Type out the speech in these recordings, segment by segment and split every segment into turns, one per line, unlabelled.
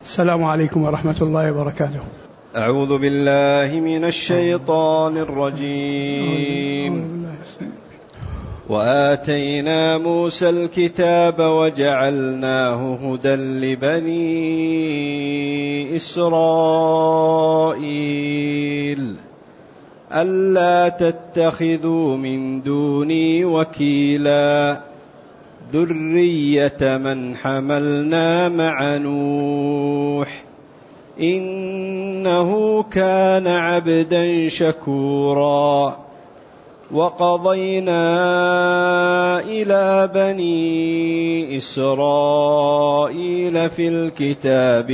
السلام عليكم ورحمة الله وبركاته.
أعوذ بالله من الشيطان الرجيم. وآتينا موسى الكتاب وجعلناه هدى لبني إسرائيل ألا تتخذوا من دوني وكيلا ذرية من حملنا مع نوح إنه كان عبدا شكورا. وقضينا إلى بني إسرائيل في الكتاب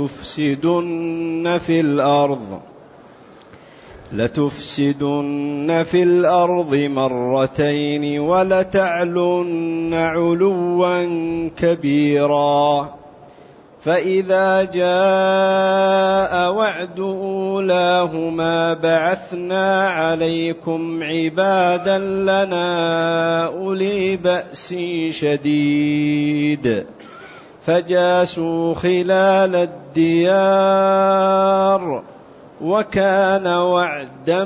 لتفسدن في الأرض مرتين ولتعلن علوا كبيرا. فإذا جاء وعد أولاهما بعثنا عليكم عبادا لنا أولي بأس شديد فجاسوا خلال الديار وكان وعدا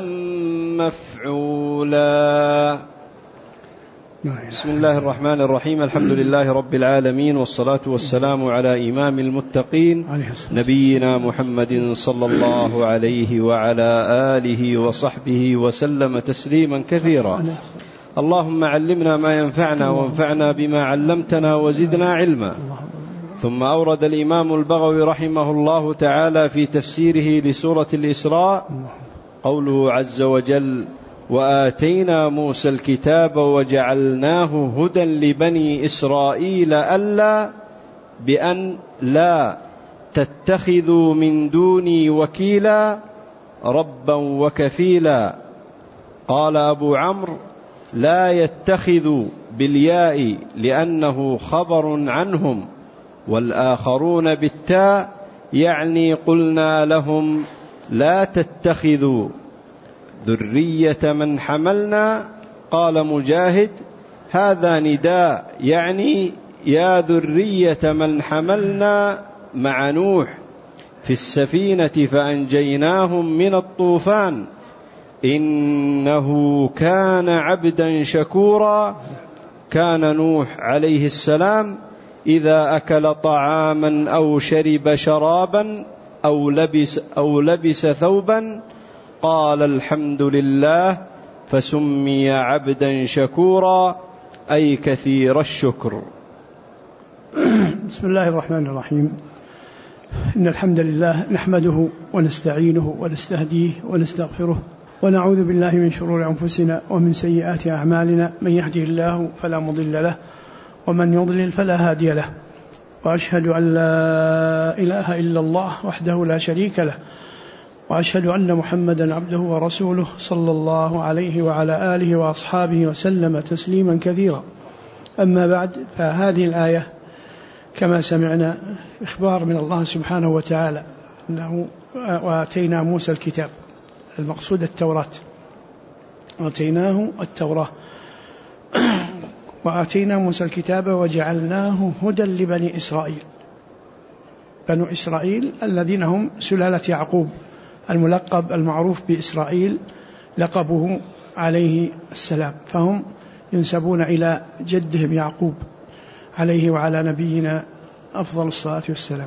مفعولا. بسم الله الرحمن الرحيم. الحمد لله رب العالمين، والصلاة والسلام على إمام المتقين نبينا محمد صلى الله عليه وعلى آله وصحبه وسلم تسليما كثيرا. اللهم علمنا ما ينفعنا وانفعنا بما علمتنا وزدنا علما. ثم أورد الإمام البغوي رحمه الله تعالى في تفسيره لسورة الإسراء قوله عز وجل: وآتينا موسى الكتاب وجعلناه هدى لبني إسرائيل ألا بأن لا تتخذوا من دوني وكيلا ربا وكفيلا. قال أبو عمرو: لا يتخذوا بالياء لأنه خبر عنهم، والآخرون بالتاء يعني قلنا لهم لا تتخذوا ذرية من حملنا. قال مجاهد: هذا نداء يعني يا ذرية من حملنا مع نوح في السفينة فأنجيناهم من الطوفان إنه كان عبدا شكورا. كان نوح عليه السلام إذا أكل طعاما أو شرب شرابا أو لبس ثوبا قال الحمد لله، فسمي عبدا شكورا أي كثير الشكر.
بسم الله الرحمن الرحيم. إن الحمد لله نحمده ونستعينه ونستهديه ونستغفره، ونعوذ بالله من شرور أنفسنا ومن سيئات أعمالنا. من يهده الله فلا مضل له، ومن يضلل فلا هادي له. وأشهد أن لا إله إلا الله وحده لا شريك له، وأشهد أن محمدا عبده ورسوله صلى الله عليه وعلى آله وأصحابه وسلم تسليما كثيرا. أما بعد، فهذه الآية كما سمعنا إخبار من الله سبحانه وتعالى أنه وآتينا موسى الكتاب، المقصود التوراة، آتيناه التوراة. وآتينا موسى الكتاب وجعلناه هدى لبني إسرائيل. بنو إسرائيل الذين هم سلالة يعقوب، الملقب المعروف بإسرائيل لقبه عليه السلام، فهم ينسبون إلى جدهم يعقوب عليه وعلى نبينا أفضل الصلاة والسلام.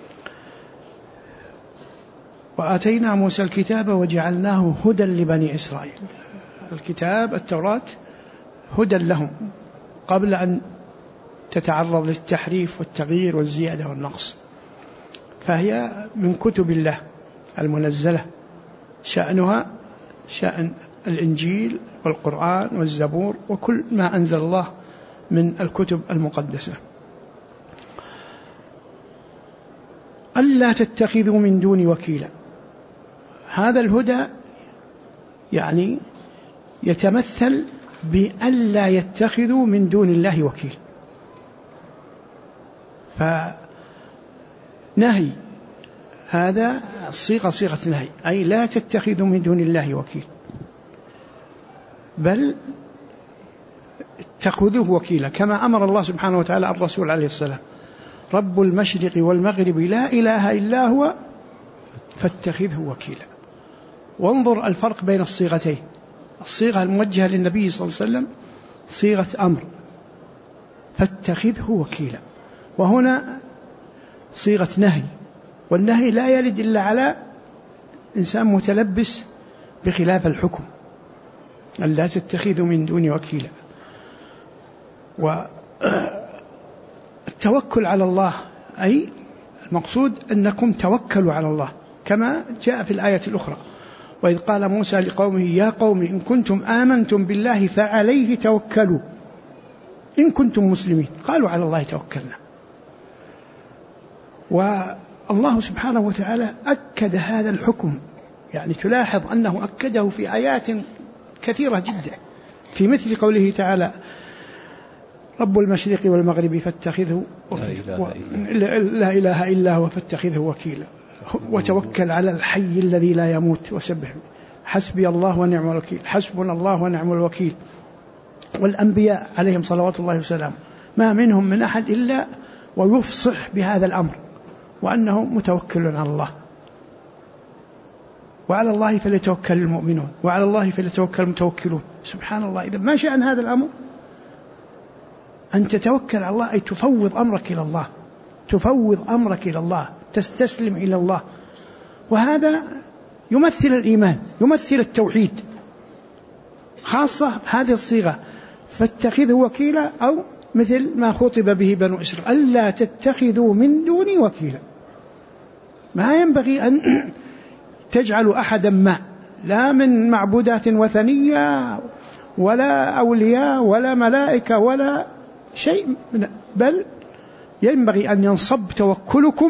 وآتينا موسى الكتاب وجعلناه هدى لبني إسرائيل. الكتاب التوراة هدى لهم قبل أن تتعرض للتحريف والتغيير والزيادة والنقص، فهي من كتب الله المنزلة، شأنها شأن الإنجيل والقرآن والزبور وكل ما أنزل الله من الكتب المقدسة. ألا تتخذوا من دوني وكيلا، هذا الهدى يعني يتمثل بألا يتخذوا من دون الله وكيل. فنهي هذا صيغة نهي، أي لا تتخذوا من دون الله وكيل، بل اتخذوه وكيلا، كما أمر الله سبحانه وتعالى الرسول عليه السلام رب المشرق والمغرب لا إله إلا هو فاتخذه وكيلا. وانظر الفرق بين الصيغتين. الصيغة الموجهة للنبي صلى الله عليه وسلم صيغة أمر، فاتخذه وكيلا، وهنا صيغة نهي، والنهي لا يرد إلا على إنسان متلبس بخلاف الحكم، أن لا تتخذوا من دوني وكيلا. والتوكل على الله أي المقصود أنكم توكلوا على الله، كما جاء في الآية الأخرى: وإذ قال موسى لقومه يا قوم إن كنتم آمنتم بالله فعليه توكلوا إن كنتم مسلمين. قالوا على الله توكلنا. والله سبحانه وتعالى أكد هذا الحكم، يعني تلاحظ أنه أكده في آيات كثيرة جدا، في مثل قوله تعالى رب المشرق والمغرب فاتخذه لا إله إلا هو فاتخذه وكيلا، وتوكل على الحي الذي لا يموت وسبح حسبي الله ونعم الوكيل، حسبنا الله ونعم الوكيل. والأنبياء عليهم صلوات الله وسلامه ما منهم من أحد إلا ويفصح بهذا الأمر، وأنه متوكل على الله، وعلى الله فليتوكل المؤمنون وعلى الله فليتوكل المتوكلون. سبحان الله. إذا ما شأن هذا الأمر؟ أن تتوكل على الله أي تفوض أمرك إلى الله، تفوض أمرك إلى الله، تستسلم إلى الله. وهذا يمثل الإيمان، يمثل التوحيد، خاصة هذه الصيغة فاتخذه وكيلا، أو مثل ما خطب به بنو إسرائيل ألا تتخذوا من دوني وكيلا. ما ينبغي أن تجعلوا أحدا ما، لا من معبودات وثنية ولا أولياء ولا ملائكة ولا شيء، بل ينبغي أن ينصب توكلكم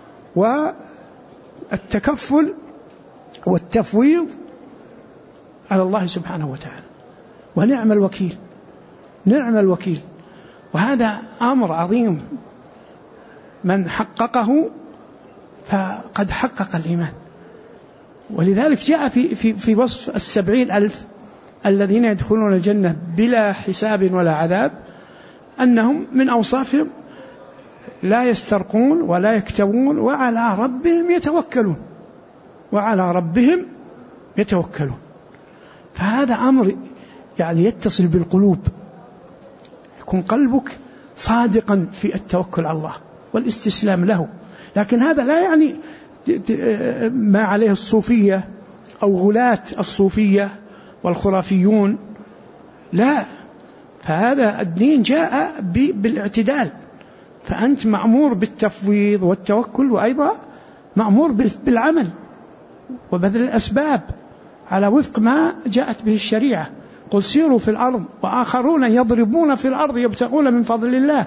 والتكفل والتفويض على الله سبحانه وتعالى. ونعم الوكيل، نعم الوكيل. وهذا أمر عظيم، من حققه فقد حقق الإيمان. ولذلك جاء في وصف 70,000 الذين يدخلون الجنة بلا حساب ولا عذاب أنهم من أوصافهم لا يسترقون ولا يكتوون وعلى ربهم يتوكلون، وعلى ربهم يتوكلون. فهذا أمر يعني يتصل بالقلوب، يكون قلبك صادقا في التوكل على الله والاستسلام له. لكن هذا لا يعني ما عليه الصوفية أو غلاة الصوفية والخرافيون، لا، فهذا الدين جاء بالاعتدال. فأنت مأمور بالتفويض والتوكل، وأيضا مأمور بالعمل وبذل الأسباب على وفق ما جاءت به الشريعة. قل سيروا في الأرض وآخرون يضربون في الأرض يبتغون من فضل الله.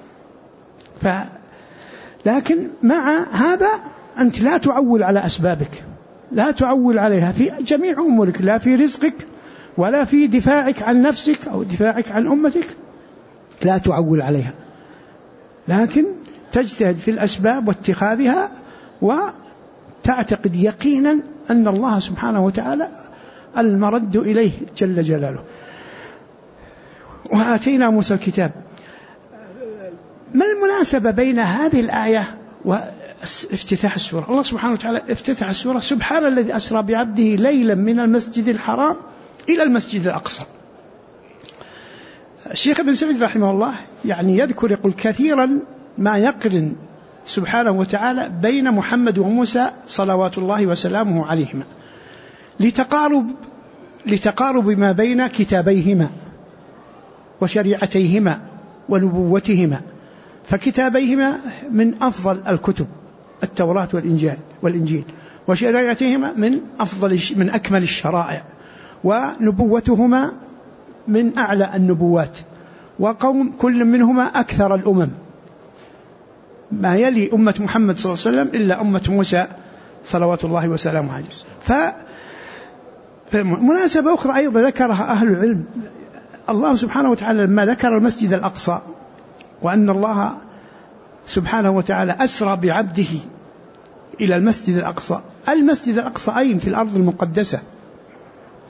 لكن مع هذا أنت لا تعول على أسبابك، لا تعول عليها في جميع أمورك، لا في رزقك ولا في دفاعك عن نفسك أو دفاعك عن أمتك، لا تعول عليها، لكن تجتهد في الأسباب واتخاذها، وتعتقد يقينا أن الله سبحانه وتعالى المرد إليه جل جلاله. وآتينا موسى الكتاب. ما المناسبة بين هذه الآية وافتتاح السورة؟ الله سبحانه وتعالى افتتح السورة سبحان الذي أسرى بعبده ليلا من المسجد الحرام إلى المسجد الأقصى. الشيخ ابن سعيد رحمه الله يعني يذكر، يقول كثيرا ما يقرن سبحانه وتعالى بين محمد وموسى صلوات الله وسلامه عليهما لتقارب ما بين كتابيهما وشريعتيهما ونبوتهما. فكتابيهما من أفضل الكتب التوراة والإنجيل، وشريعتهما من أكمل الشرائع، ونبوتهما من أعلى النبوات، وقوم كل منهما أكثر الأمم، ما يلي أمة محمد صلى الله عليه وسلم إلا أمة موسى صلوات الله وسلامه عليه. فمناسبة أخرى أيضا ذكرها أهل العلم، الله سبحانه وتعالى لما ذكر المسجد الأقصى وأن الله سبحانه وتعالى أسرى بعبده إلى المسجد الأقصى، المسجد الأقصى أين؟ في الأرض المقدسة،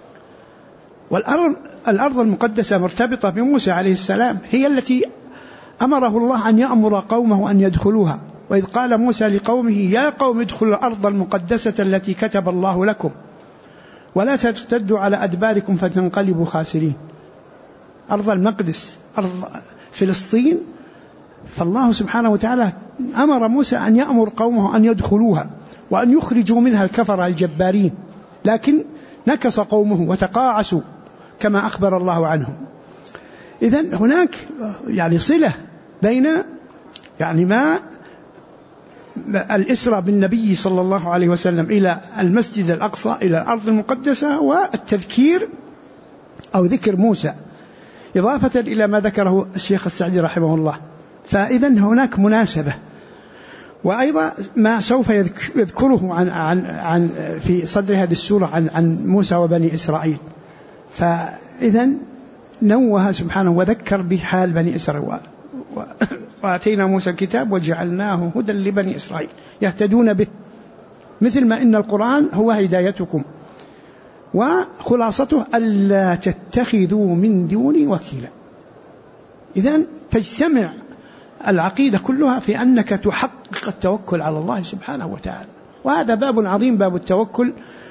والأرض المقدسة مرتبطة بموسى عليه السلام، هي التي أمره الله أن يأمر قومه أن يدخلوها. وإذ قال موسى لقومه يا قوم ادخلوا الأرض المقدسة التي كتب الله لكم ولا ترتدوا على أدباركم فتنقلبوا خاسرين. أرض المقدس، أرض فلسطين، فالله سبحانه وتعالى أمر موسى أن يأمر قومه أن يدخلوها وأن يخرجوا منها الكفر الجبارين، لكن نكص قومه وتقاعسوا كما أخبر الله عنهم. إذن هناك يعني صلة بين يعني ما الإسرى بالنبي صلى الله عليه وسلم إلى المسجد الأقصى إلى الأرض المقدسة والتذكير أو ذكر موسى، إضافة إلى ما ذكره الشيخ السعدي رحمه الله. فإذن هناك مناسبة. وأيضا ما سوف يذكره عن في صدر هذه السورة عن موسى وبني إسرائيل. فإذن نوه سبحانه وذكر بحال بني إسرائيل وآتينا موسى الكتاب وجعلناه هدى لبني إسرائيل يهتدون به، مثل ما إن القرآن هو هدايتكم. وخلاصته ألا تتخذوا من دوني وكيلا. إذن تجتمع العقيدة كلها في أنك تحقق التوكل على الله سبحانه وتعالى، وهذا باب عظيم، باب التوكل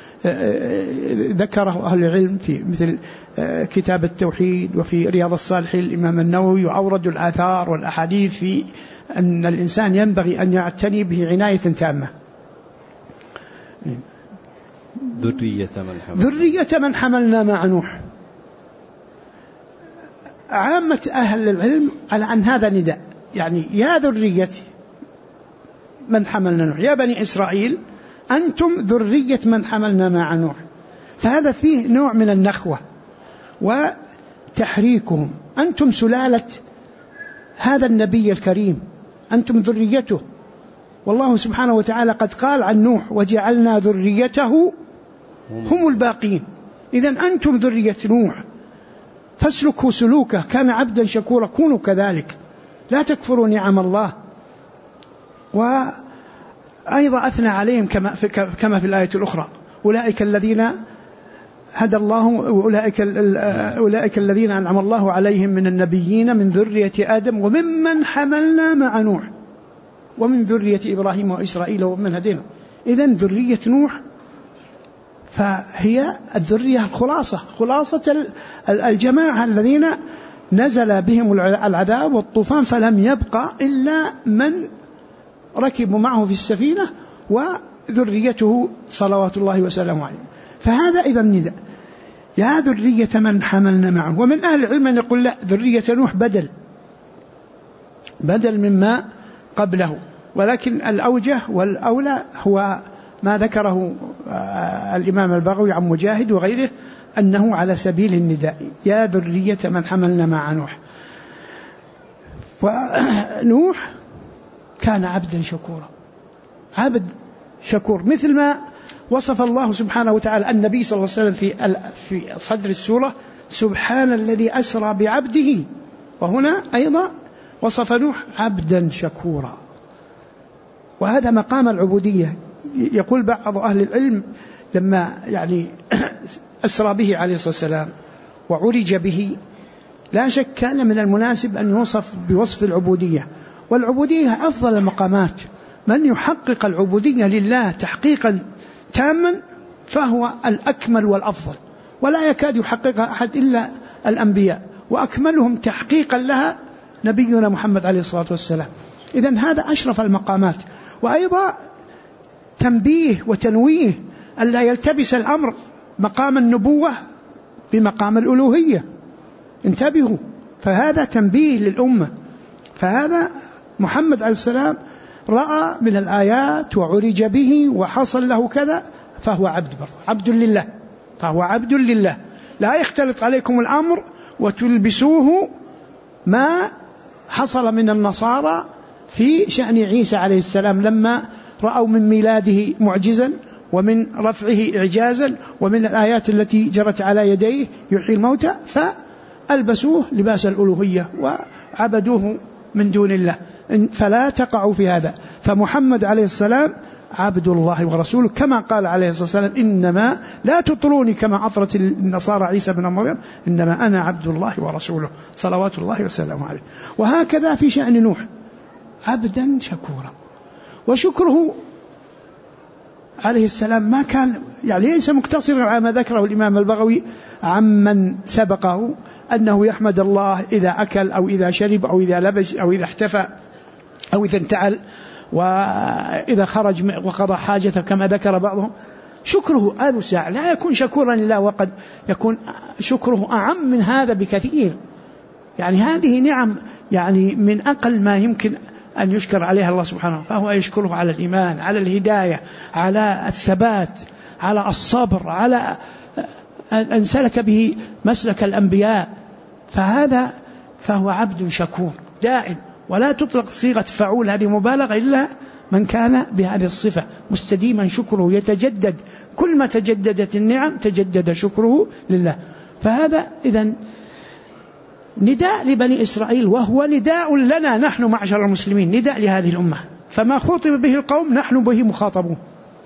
ذكره أهل العلم في مثل كتاب التوحيد وفي رياض الصالحين الإمام النووي، وأوردوا الآثار والأحاديث في أن الإنسان ينبغي أن يعتني به عناية تامة. ذرية من حملنا مع نوح. عامة أهل العلم على أن هذا نداء، يعني يا ذرية من حملنا نوح، يا بني إسرائيل أنتم ذرية من حملنا مع نوح. فهذا فيه نوع من النخوة وتحريكهم، أنتم سلالة هذا النبي الكريم، أنتم ذريته. والله سبحانه وتعالى قد قال عن نوح وجعلنا ذريته هم الباقين. إذن أنتم ذرية نوح، فاسلكوا سلوكه، كان عبدا شكورا، كونوا كذلك، لا تكفروا نعم الله. وأيضا أثنى عليهم كما في الآية الأخرى أولئك الذين هدى الله، أولئك الذين أنعم الله عليهم من النبيين من ذرية آدم وممن حملنا مع نوح ومن ذرية إبراهيم وإسرائيل ومن هدينا. إذن ذرية نوح فهي الذرية خلاصة الجماعة الذين نزل بهم العذاب والطوفان فلم يبقى إلا من ركبوا معه في السفينة وذريته صلوات الله وسلامه عليه. فهذا إذا النداء يا ذرية من حملنا معه. ومن أهل العلم أن يقول لا، ذرية نوح بدل مما قبله، ولكن الأوجه والأولى هو ما ذكره الإمام البغوي عن مجاهد وغيره أنه على سبيل النداء يا ذرية من حملنا مع نوح. ونوح كان عبدا شكورا، عبد شكور، مثل ما وصف الله سبحانه وتعالى النبي صلى الله عليه وسلم في صدر السورة سبحان الذي أسرى بعبده، وهنا أيضا وصف نوح عبدا شكورا. وهذا مقام العبودية. يقول بعض أهل العلم لما يعني أسرى به عليه الصلاة والسلام وعرج به، لا شك كان من المناسب أن يوصف بوصف العبودية، والعبودية أفضل المقامات. من يحقق العبودية لله تحقيقا تاما فهو الأكمل والأفضل، ولا يكاد يحققها أحد إلا الأنبياء، وأكملهم تحقيقا لها نبينا محمد عليه الصلاة والسلام. إذن هذا أشرف المقامات. وأيضا تنبيه وتنويه ألا يلتبس الأمر مقام النبوة بمقام الألوهية، انتبهوا، فهذا تنبيه للأمة. فهذا محمد عليه السلام رأى من الآيات وعرج به وحصل له كذا، فهو عبد لله، فهو عبد لله. لا يختلط عليكم الأمر وتلبسوه ما حصل من النصارى في شأن عيسى عليه السلام لما رأوا من ميلاده معجزا ومن رفعه إعجازا ومن الآيات التي جرت على يديه يحيي الموتى، فألبسوه لباس الألوهية وعبدوه من دون الله. فلا تقعوا في هذا. فمحمد عليه السلام عبد الله ورسوله، كما قال عليه الصلاة والسلام إنما لا تطروني كما أطرت النصارى عيسى بن مريم، إنما أنا عبد الله ورسوله صلوات الله وسلامه عليه. وهكذا في شأن نوح عبدا شكورا. وشكره عليه السلام ما كان يعني ليس مقتصرا على ما ذكره الإمام البغوي عمن سبقه أنه يحمد الله إذا أكل أو إذا شرب أو إذا لبس أو إذا احتفى أو إذا انتعل وإذا خرج وقضى حاجته كما ذكر بعضهم. شكره أوسع، لا يكون شكورا لله وقد يكون شكره أعم من هذا بكثير. يعني هذه نعم يعني من أقل ما يمكن أن يشكر عليها الله سبحانه، فهو يشكره على الإيمان، على الهداية، على الثبات، على الصبر، على أن سلك به مسلك الأنبياء. فهو عبد شكور دائم، ولا تطلق صيغة فعول هذه مبالغة إلا من كان بهذه الصفة مستديما شكره يتجدد، كل ما تجددت النعم تجدد شكره لله. فهذا إذن نداء لبني إسرائيل، وهو نداء لنا نحن معشر المسلمين، نداء لهذه الأمة. فما خاطب به القوم نحن به مخاطبون.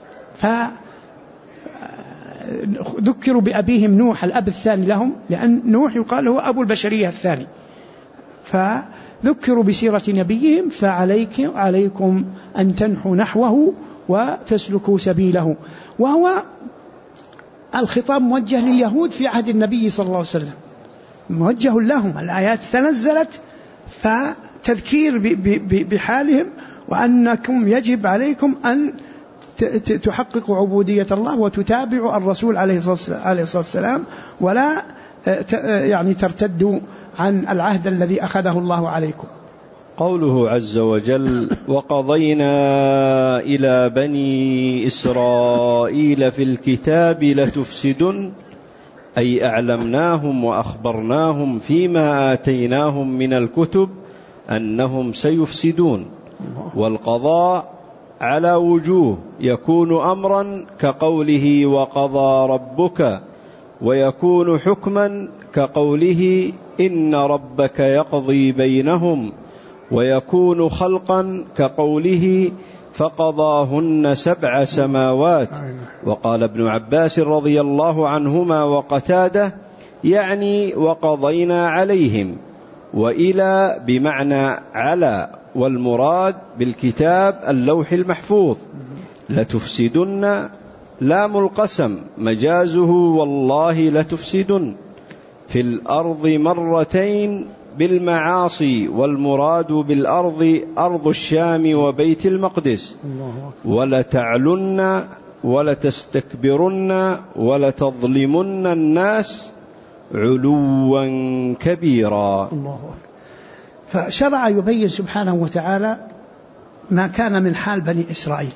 فذكروا بأبيهم نوح الأب الثاني لهم، لأن نوح يقال هو أبو البشرية الثاني، فذكروا بسيرة نبيهم. فعليكم أن تنحوا نحوه وتسلكوا سبيله. وهو الخطاب موجه لليهود في عهد النبي صلى الله عليه وسلم، موجه لهم. الآيات تنزلت فتذكير بحالهم، وأنكم يجب عليكم أن تحققوا عبودية الله وتتابعوا الرسول عليه الصلاة والسلام، ولا يعني ترتدوا عن العهد الذي أخذه الله عليكم.
قوله عز وجل وقضينا إلى بني إسرائيل في الكتاب لتفسدن، أي أعلمناهم وأخبرناهم فيما آتيناهم من الكتب أنهم سيفسدون. والقضاء على وجوه، يكون أمرا كقوله وقضى ربك، ويكون حكما كقوله إن ربك يقضي بينهم، ويكون خلقا كقوله فقضاهن 7 سماوات. وقال ابن عباس رضي الله عنهما وقتاده يعني وقضينا عليهم، وإلى بمعنى على، والمراد بالكتاب اللوح المحفوظ. لتفسدن لام القسم مجازه والله لتفسدن في الأرض مرتين بالمعاصي، والمراد بالأرض أرض الشام وبيت المقدس. ولتعلن ولتستكبرن ولتظلمن الناس علوا كبيرا.
فشرع يبين سبحانه وتعالى ما كان من حال بني إسرائيل،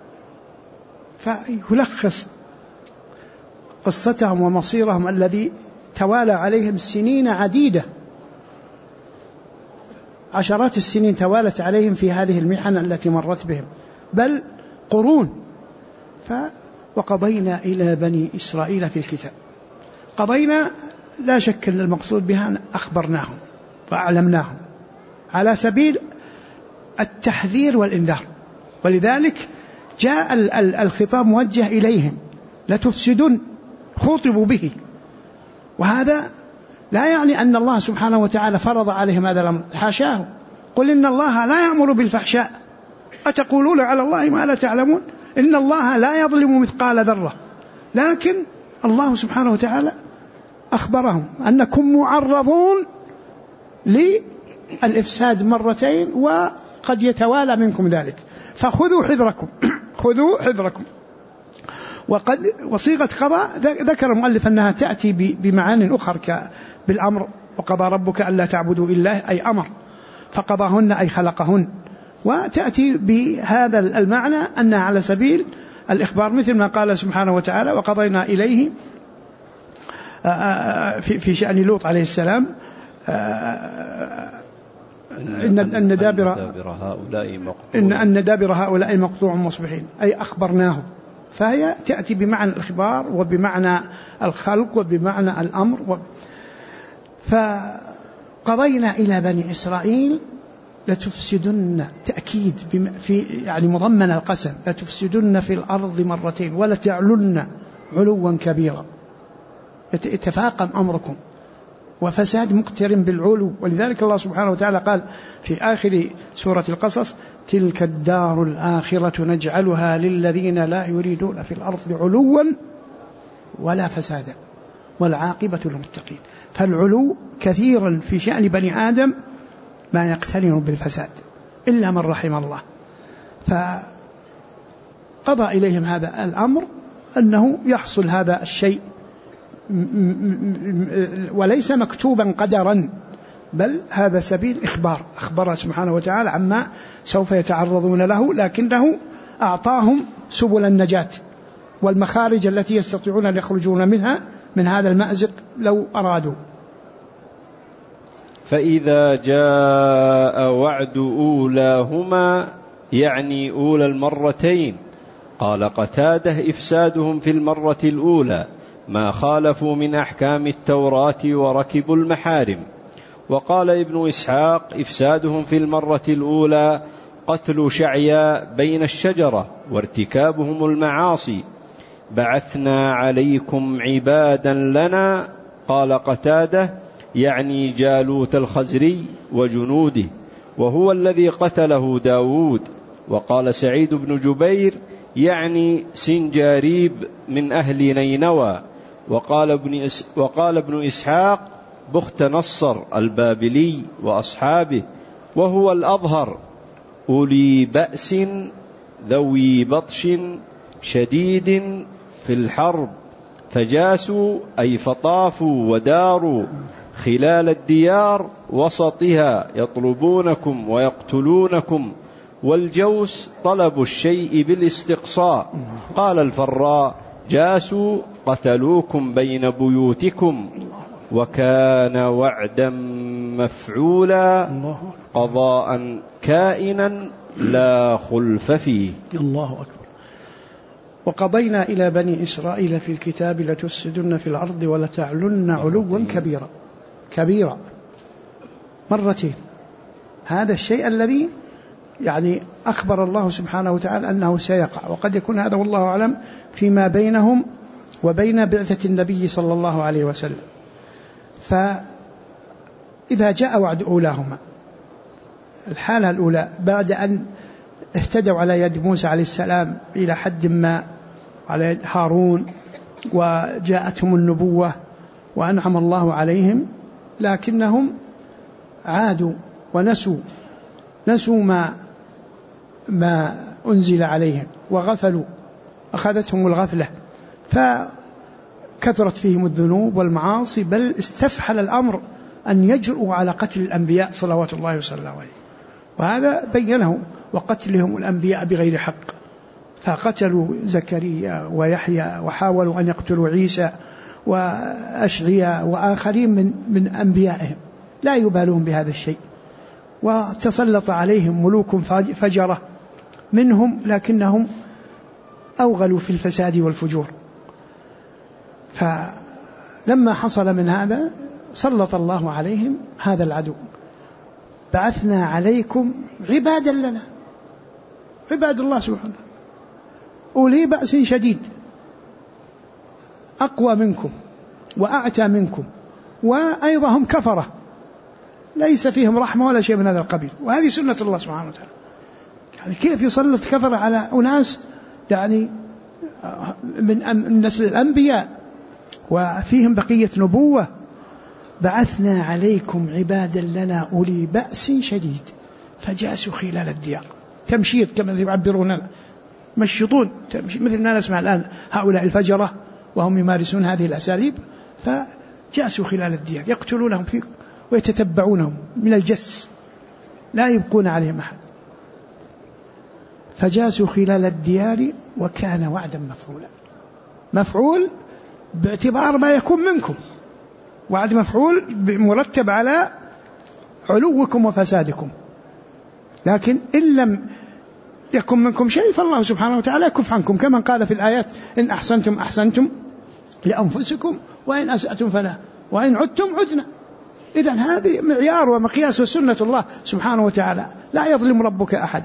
فيلخص قصتهم ومصيرهم الذي توالى عليهم سنين عديدة، عشرات السنين توالت عليهم في هذه المحن التي مرت بهم، بل قرون. وقضينا إلى بني إسرائيل في الكتاب. قضينا لا شك أن المقصود بها أن أخبرناهم وأعلمناهم على سبيل التحذير والإنذار، ولذلك جاء الخطاب موجه إليهم لتفسدون، خوطبوا به. وهذا لا يعني أن الله سبحانه وتعالى فرض عليهم هذا الأمر، حاشاه، قل إن الله لا يأمر بالفحشاء أتقولون على الله ما لا تعلمون، إن الله لا يظلم مثقال ذرة. لكن الله سبحانه وتعالى أخبرهم أنكم معرضون للإفساد مرتين وقد يتوالى منكم ذلك، فخذوا حذركم خذوا حذركم. وصيغة قضاء ذكر المؤلف أنها تأتي بمعان أخرى بالأمر، وقضى ربك ألا تعبدوا إلا أي أمر، فقضاهن أي خلقهن. وتأتي بهذا المعنى أنها على سبيل الإخبار، مثل ما قال سبحانه وتعالى وقضينا إليه في شأن لوط عليه السلام إن دابر هؤلاء مقطوع مصبحين، أي أخبرناه. فهي تأتي بمعنى الإخبار وبمعنى الخلق وبمعنى الأمر. فقضينا إلى بني إسرائيل لتفسدن تأكيد في يعني مضمن القسم، لتفسدن في الأرض مرتين ولتعلن علوا كبيرا، يتفاقم أمركم، وفساد مقترن بالعلو. ولذلك الله سبحانه وتعالى قال في آخر سورة القصص: تلك الدار الآخرة نجعلها للذين لا يريدون في الأرض علوا ولا فسادا والعاقبة للمتقين. فالعلو كثيرا في شأن بني آدم ما يقترن بالفساد إلا من رحم الله، فقضى إليهم هذا الأمر أنه يحصل هذا الشيء، وليس مكتوبا قدرا، بل هذا سبيل إخبار، أخبر سبحانه وتعالى عما سوف يتعرضون له، لكنه أعطاهم سبل النجاة والمخارج التي يستطيعون أن يخرجون منها من هذا المأزق لو أرادوا.
فإذا جاء وعد أولاهما، يعني أولى المرتين، قال قتادة: إفسادهم في المرة الأولى ما خالفوا من أحكام التوراة وركبوا المحارم. وقال ابن إسحاق: إفسادهم في المرة الأولى قتل شعيا بين الشجرة وارتكابهم المعاصي. بعثنا عليكم عبادا لنا، قال قتادة يعني جالوت الخزري وجنوده، وهو الذي قتله داود. وقال سعيد بن جبير يعني سنجاريب من أهل نينوى. وقال ابن إسحاق: بخت نصر البابلي وأصحابه، وهو الأظهر، أولي بأس ذوي بطش شديد في الحرب، فجاسوا أي فطافوا وداروا خلال الديار وسطها يطلبونكم ويقتلونكم، والجوس طلب الشيء بالاستقصاء. قال الفراء: جاسوا قتلوكم بين بيوتكم، وكان وعدا مفعولا قضاء كائنا لا خلف فيه.
الله أكبر. وقضينا إلى بني إسرائيل في الكتاب لتفسدن في الأرض ولتعلن علوا كبيرا مرتين. هذا الشيء الذي يعني أخبر الله سبحانه وتعالى أنه سيقع، وقد يكون هذا والله أعلم فيما بينهم وبين بعثة النبي صلى الله عليه وسلم. فإذا جاء وعد أولاهما، الحالة الأولى بعد أن اهتدوا على يد موسى عليه السلام إلى حد ما على يد هارون وجاءتهم النبوة وأنعم الله عليهم، لكنهم عادوا ونسوا ما أنزل عليهم وغفلوا، أخذتهم الغفلة، فكثرت فيهم الذنوب والمعاصي، بل استفحل الأمر أن يجرؤوا على قتل الأنبياء صلوات الله وسلم عليه، وهذا بينه، وقتلهم الأنبياء بغير حق، فقتلوا زكريا ويحيى وحاولوا أن يقتلوا عيسى وأشعياء وآخرين من أنبيائهم، لا يبالون بهذا الشيء. وتسلط عليهم ملوك فجرة منهم، لكنهم أوغلوا في الفساد والفجور. فلما حصل من هذا سلط الله عليهم هذا العدو. بعثنا عليكم عبادا لنا، عباد الله سبحانه، أولي بأس شديد، أقوى منكم وأعتى منكم، وأيضا هم كفرة ليس فيهم رحمة ولا شيء من هذا القبيل. وهذه سنة الله سبحانه وتعالى، يعني كيف يسلط كفر على أناس يعني من نسل الأنبياء وفيهم بقية نبوة. بعثنا عليكم عبادا لنا أولي بأس شديد فجاسوا خلال الديار، تمشيط كما يعبرون، مشيطون مثل ما نسمع الآن هؤلاء الفجرة وهم يمارسون هذه الأساليب، فجاسوا خلال الديار يقتلونهم فيه ويتتبعونهم من الجس، لا يبقون عليهم أحد. فجاسوا خلال الديار وكان وعدا مفعولا، مفعول باعتبار ما يكون منكم، وعد مفعول مرتب على علوكم وفسادكم. لكن إن لم يكن منكم شيء فالله سبحانه وتعالى يكف عنكم، كما قال في الآيات: إن أحسنتم أحسنتم لأنفسكم وإن أسأتم فلا، وإن عدتم عدنا. إذن هذه معيار ومقياس سنة الله سبحانه وتعالى، لا يظلم ربك أحدا.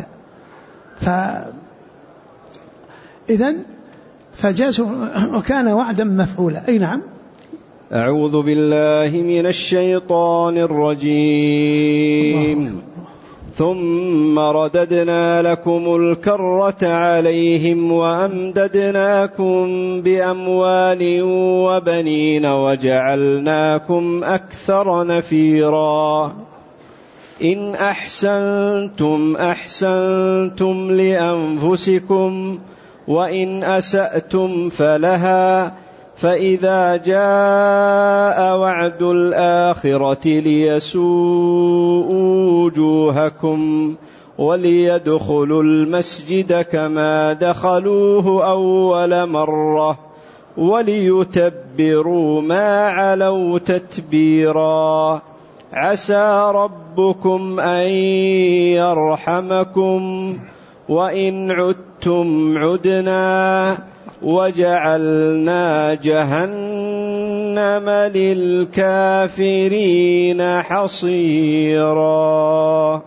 إذن فجاز وكان وعدا مفعولا. أي نعم.
أعوذ بالله من الشيطان الرجيم. ثم رددنا لكم الكرة عليهم وأمددناكم بأموال وبنين وجعلناكم أكثر نفيرا. إن أحسنتم أحسنتم لأنفسكم وإن أسأتم فلها، فإذا جاء وعد الآخرة ليسوءوا وجوهكم وليدخلوا المسجد كما دخلوه أول مرة وليتبروا ما علوا تتبيرا. عسى ربكم أن يرحمكم وإن عدتم عدنا وجعلنا جهنم للكافرين حصيرا.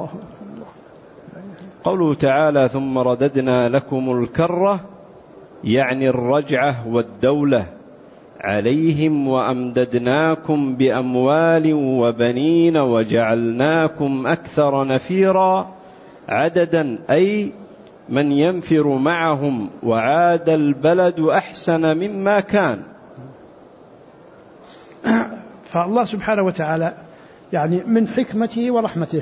قوله تعالى ثم رددنا لكم الكرة يعني الرجعة والدولة عليهم وأمددناكم بأموال وبنين وجعلناكم أكثر نفيرا عددا، أي من ينفر معهم، وعاد البلد أحسن مما كان.
فالله سبحانه وتعالى يعني من حكمته ورحمته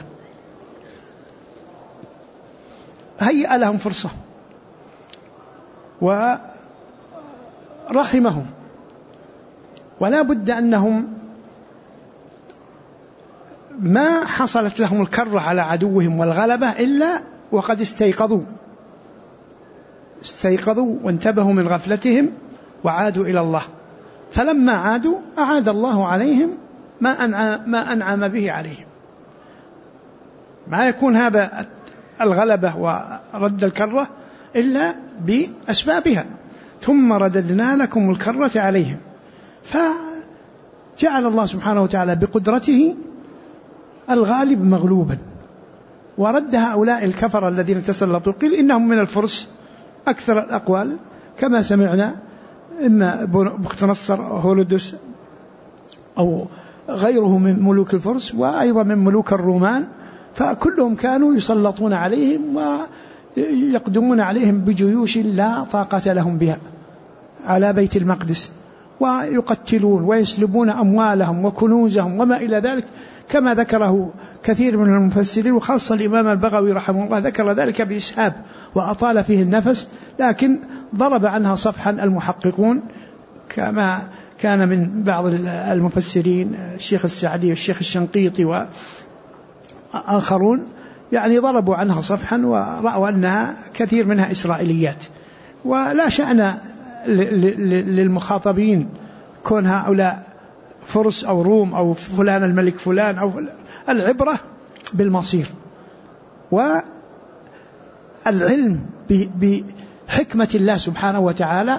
هيأ لهم فرصة ورحمهم، ولا بد أنهم ما حصلت لهم الكرة على عدوهم والغلبة إلا وقد استيقظوا وانتبهوا من غفلتهم وعادوا إلى الله. فلما عادوا أعاد الله عليهم ما أنعم به عليهم. ما يكون هذا الغلبة ورد الكرة إلا بأسبابها. ثم رددنا لكم الكرة عليهم، فجعل الله سبحانه وتعالى بقدرته الغالب مغلوبا، ورد هؤلاء الكفر الذين تسلطوا. قيل إنهم من الفرس أكثر الأقوال كما سمعنا، إما بختنصر هولودوس أو غيره من ملوك الفرس وأيضا من ملوك الرومان، فكلهم كانوا يسلطون عليهم ويقدمون عليهم بجيوش لا طاقة لهم بها على بيت المقدس، ويقتلون ويسلبون أموالهم وكنوزهم وما إلى ذلك، كما ذكره كثير من المفسرين وخاصة الإمام البغوي رحمه الله ذكر ذلك بإسهاب وأطال فيه النفس، لكن ضرب عنها صفحا المحققون كما كان من بعض المفسرين الشيخ السعدي والشيخ الشنقيطي وآخرون، يعني ضربوا عنها صفحا ورأوا أنها كثير منها إسرائيليات، ولا شأن للمخاطبين كون هؤلاء فرس أو روم أو فلان الملك فلان أو العبرة بالمصير والعلم بحكمة الله سبحانه وتعالى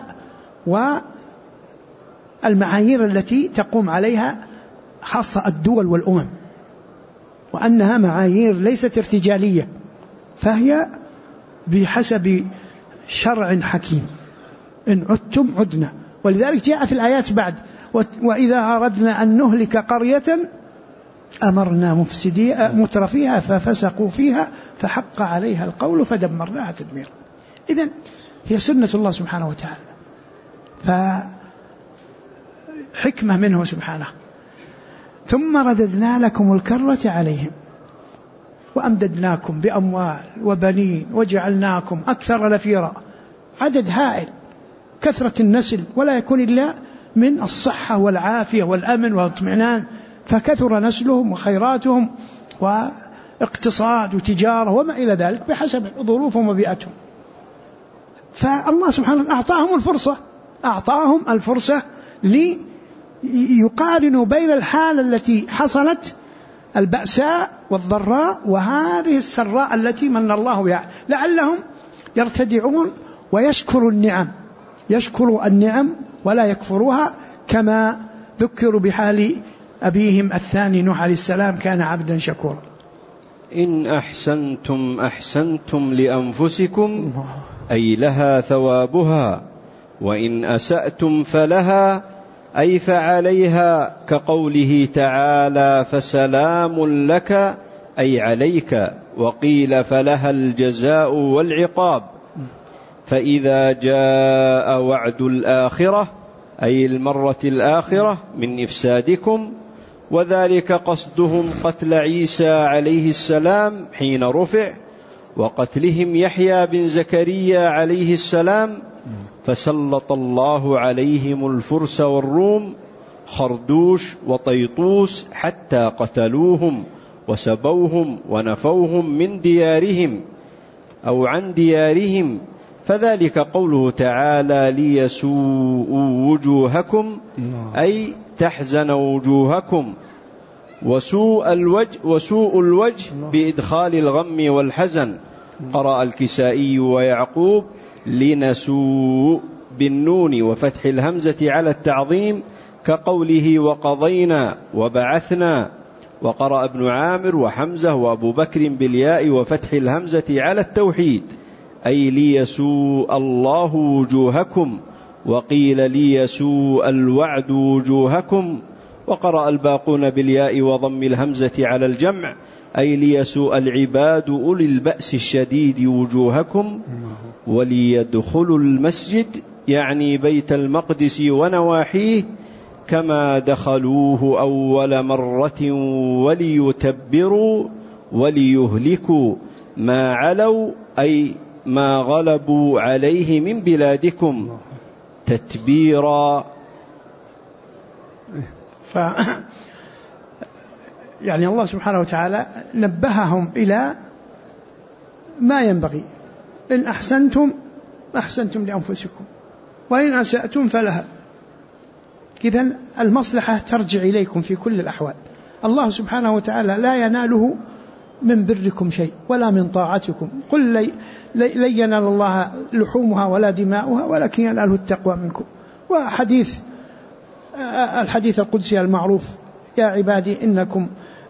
والمعايير التي تقوم عليها خاصة الدول والأمم، وأنها معايير ليست ارتجالية، فهي بحسب شرع حكيم. إن عدتم عدنا، ولذلك جاء في الآيات بعد وإذا أردنا أن نهلك قرية أمرنا مترفيها ففسقوا فيها فحق عليها القول فدمرناها تدميرا. إذن هي سنة الله سبحانه وتعالى، فحكمة منه سبحانه. ثم رددنا لكم الكرة عليهم وأمددناكم بأموال وبنين وجعلناكم أكثر نفيرا. عدد هائل، كثرة النسل، ولا يكون إلا من الصحة والعافية والأمن والاطمئنان، فكثر نسلهم وخيراتهم واقتصاد وتجارة وما إلى ذلك بحسب ظروفهم وبيئتهم. فالله سبحانه أعطاهم الفرصة ليقارنوا بين الحالة التي حصلت البأساء والضراء وهذه السراء التي من الله بها، لعلهم يرتدعون ويشكروا النعم ولا يكفروها، كما ذكروا بحال أبيهم الثاني نوح عليه السلام كان عبدا شكورا.
إن أحسنتم أحسنتم لأنفسكم أي لها ثوابها، وإن أسأتم فلها أي فعليها، كقوله تعالى فسلام لك أي عليك، وقيل فلها الجزاء والعقاب. فإذا جاء وعد الآخرة أي المرة الآخرة من إفسادكم، وذلك قصدهم قتل عيسى عليه السلام حين رفع، وقتلهم يحيى بن زكريا عليه السلام، فسلط الله عليهم الفرس والروم خردوش وطيطوس حتى قتلوهم وسبوهم ونفوهم من ديارهم أو عن ديارهم، فذلك قوله تعالى ليسوءوا وجوهكم أي تحزن وجوهكم، وسوء الوجه بإدخال الغم والحزن. قرأ الكسائي ويعقوب لنسوء بالنون وفتح الهمزة على التعظيم كقوله وقضينا وبعثنا. وقرأ ابن عامر وحمزة وأبو بكر بالياء وفتح الهمزة على التوحيد أي ليسوء الله وجوهكم، وقيل ليسوء الوعد وجوهكم. وقرأ الباقون بالياء وضم الهمزة على الجمع أي ليسوء العباد أولي البأس الشديد وجوهكم، وليدخلوا المسجد يعني بيت المقدس ونواحيه كما دخلوه أول مرة، وليتبروا وليهلكوا ما علوا أي ما غلبوا عليه من بلادكم تتبيرا.
يعني الله سبحانه وتعالى نبههم إلى ما ينبغي. إن أحسنتم أحسنتم لأنفسكم وإن أسأتم فلها. إذن المصلحة ترجع إليكم في كل الأحوال. الله سبحانه وتعالى لا يناله من بركم شيء ولا من طاعتكم. قل لن ينال الله لحومها ولا دماؤها ولكن يناله التقوى منكم. وحديث الحديث القدسي المعروف يا عبادي إنكم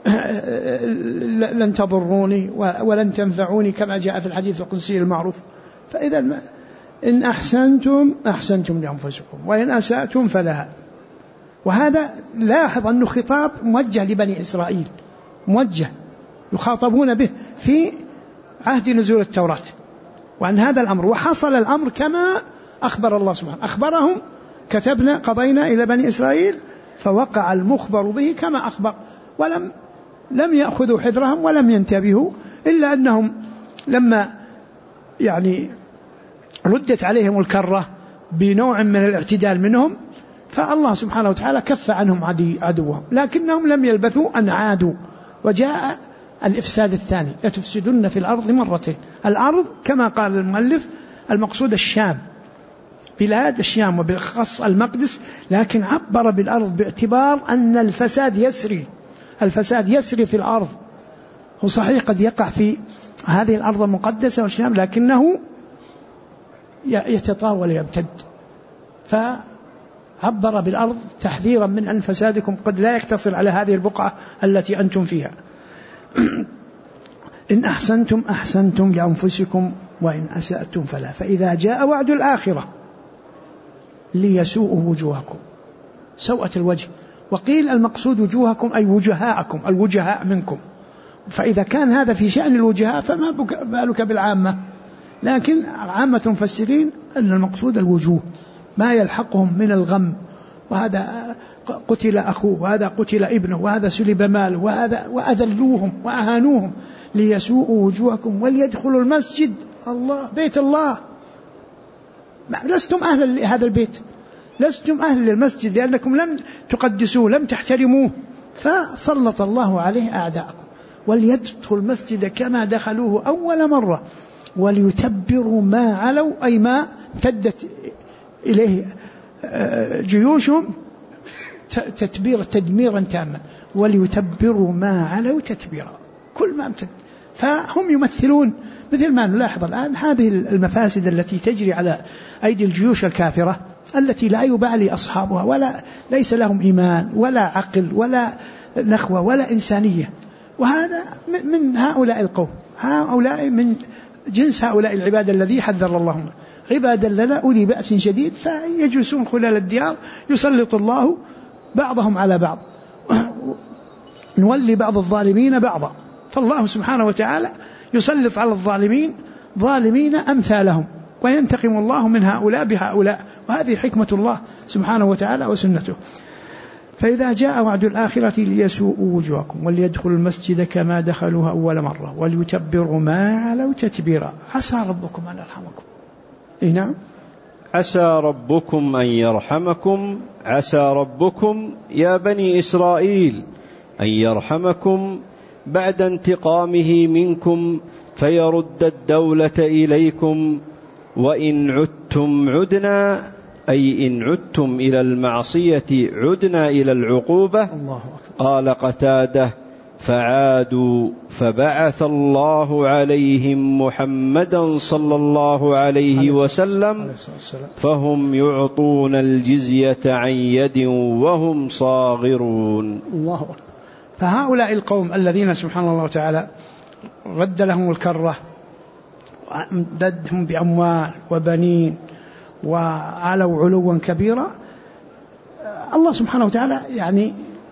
لن تضروني ولن تنفعوني كما جاء في الحديث القدسي المعروف. فإذا إن أحسنتم أحسنتم لأنفسكم وإن أسأتم فلها. وهذا لاحظ أنه خطاب موجه لبني إسرائيل، موجه يخاطبون به في عهد نزول التوراة، وأن هذا الأمر وحصل الأمر كما أخبر الله سبحانه. أخبرهم كتبنا قضينا إلى بني إسرائيل فوقع المخبر به كما أخبر، ولم يأخذوا حذرهم ولم ينتبهوا، إلا أنهم لما يعني ردت عليهم الكرة بنوع من الاعتدال منهم فالله سبحانه وتعالى كف عنهم عدوهم، لكنهم لم يلبثوا أن عادوا وجاء الإفساد الثاني. لتفسدن في الأرض مرتين. الأرض كما قال المؤلف المقصود الشام، بلاد الشام وبالخص المقدس، لكن عبر بالأرض باعتبار أن الفساد يسري في الأرض. هو صحيح قد يقع في هذه الأرض المقدسة والشام لكنه يتطاول ويمتد، فعبر بالأرض تحذيرا من أن فسادكم قد لا يقتصر على هذه البقعة التي أنتم فيها. إن أحسنتم أحسنتم لأنفسكم وإن أسأتم فلا. فإذا جاء وعد الآخرة ليسوءوا وجوهكم، سوءة الوجه. وقيل المقصود وجوهكم أي وجهاءكم، الوجهاء منكم. فإذا كان هذا في شأن الوجهاء فما بالك بالعامة. لكن عامة المفسرين أن المقصود الوجوه، ما يلحقهم من الغم، وهذا قتل أخوه وهذا قتل ابنه وهذا سلب ماله وأذلوهم وأهانوهم. ليسوءوا وجوهكم وليدخلوا المسجد، الله بيت الله، لستم أهل لهذا البيت، لستم أهل للمسجد لأنكم لم تقدسوه لم تحترموه، فسلط الله عليه أعداءكم. وليدخلوا المسجد كما دخلوه أول مرة وليتبروا ما علوا أي ما امتدت إليه جيوشهم تدميرا تاما. وليتبروا ما علوا تتبيرا، كل ما امتد. فهم يمثلون مثل ما نلاحظ الآن هذه المفاسد التي تجري على أيدي الجيوش الكافرة التي لا يبالي أصحابها ولا ليس لهم إيمان ولا عقل ولا نخوة ولا إنسانية. وهذا من هؤلاء القوم، هؤلاء من جنس هؤلاء العباد الذي حذر الله، عبادا لنا أولي بأس شديد فيجلسون خلال الديار يسلط الله بعضهم على بعض، نولي بعض الظالمين بعضا. فالله سبحانه وتعالى يسلط على الظالمين ظالمين أمثالهم، وينتقم الله من هؤلاء بهؤلاء، وهذه حكمة الله سبحانه وتعالى وسنته. فإذا جاء وعد الآخرة ليسوءوا وجوهكم وليدخلوا المسجد كما دخلوها أول مرة وليتبروا ما علوا تتبيرا عسى ربكم أن يرحمكم. نعم،
عسى ربكم أن يرحمكم، عسى ربكم يا بني إسرائيل أن يرحمكم بعد انتقامه منكم فيرد الدولة إليكم، وإن عدتم عدنا، أي إن عدتم إلى المعصية عدنا إلى العقوبة. قال قتادة فعادوا فبعث الله عليهم محمدا صلى الله عليه وسلم فهم يعطون الجزية عن يد وهم صاغرون.
الله أكبر. فهؤلاء القوم الذين سبحان الله تعالى رد لهم الكرة وأمددهم بأموال وبنين وعلوا علوا كبيرا، الله سبحانه وتعالى يعني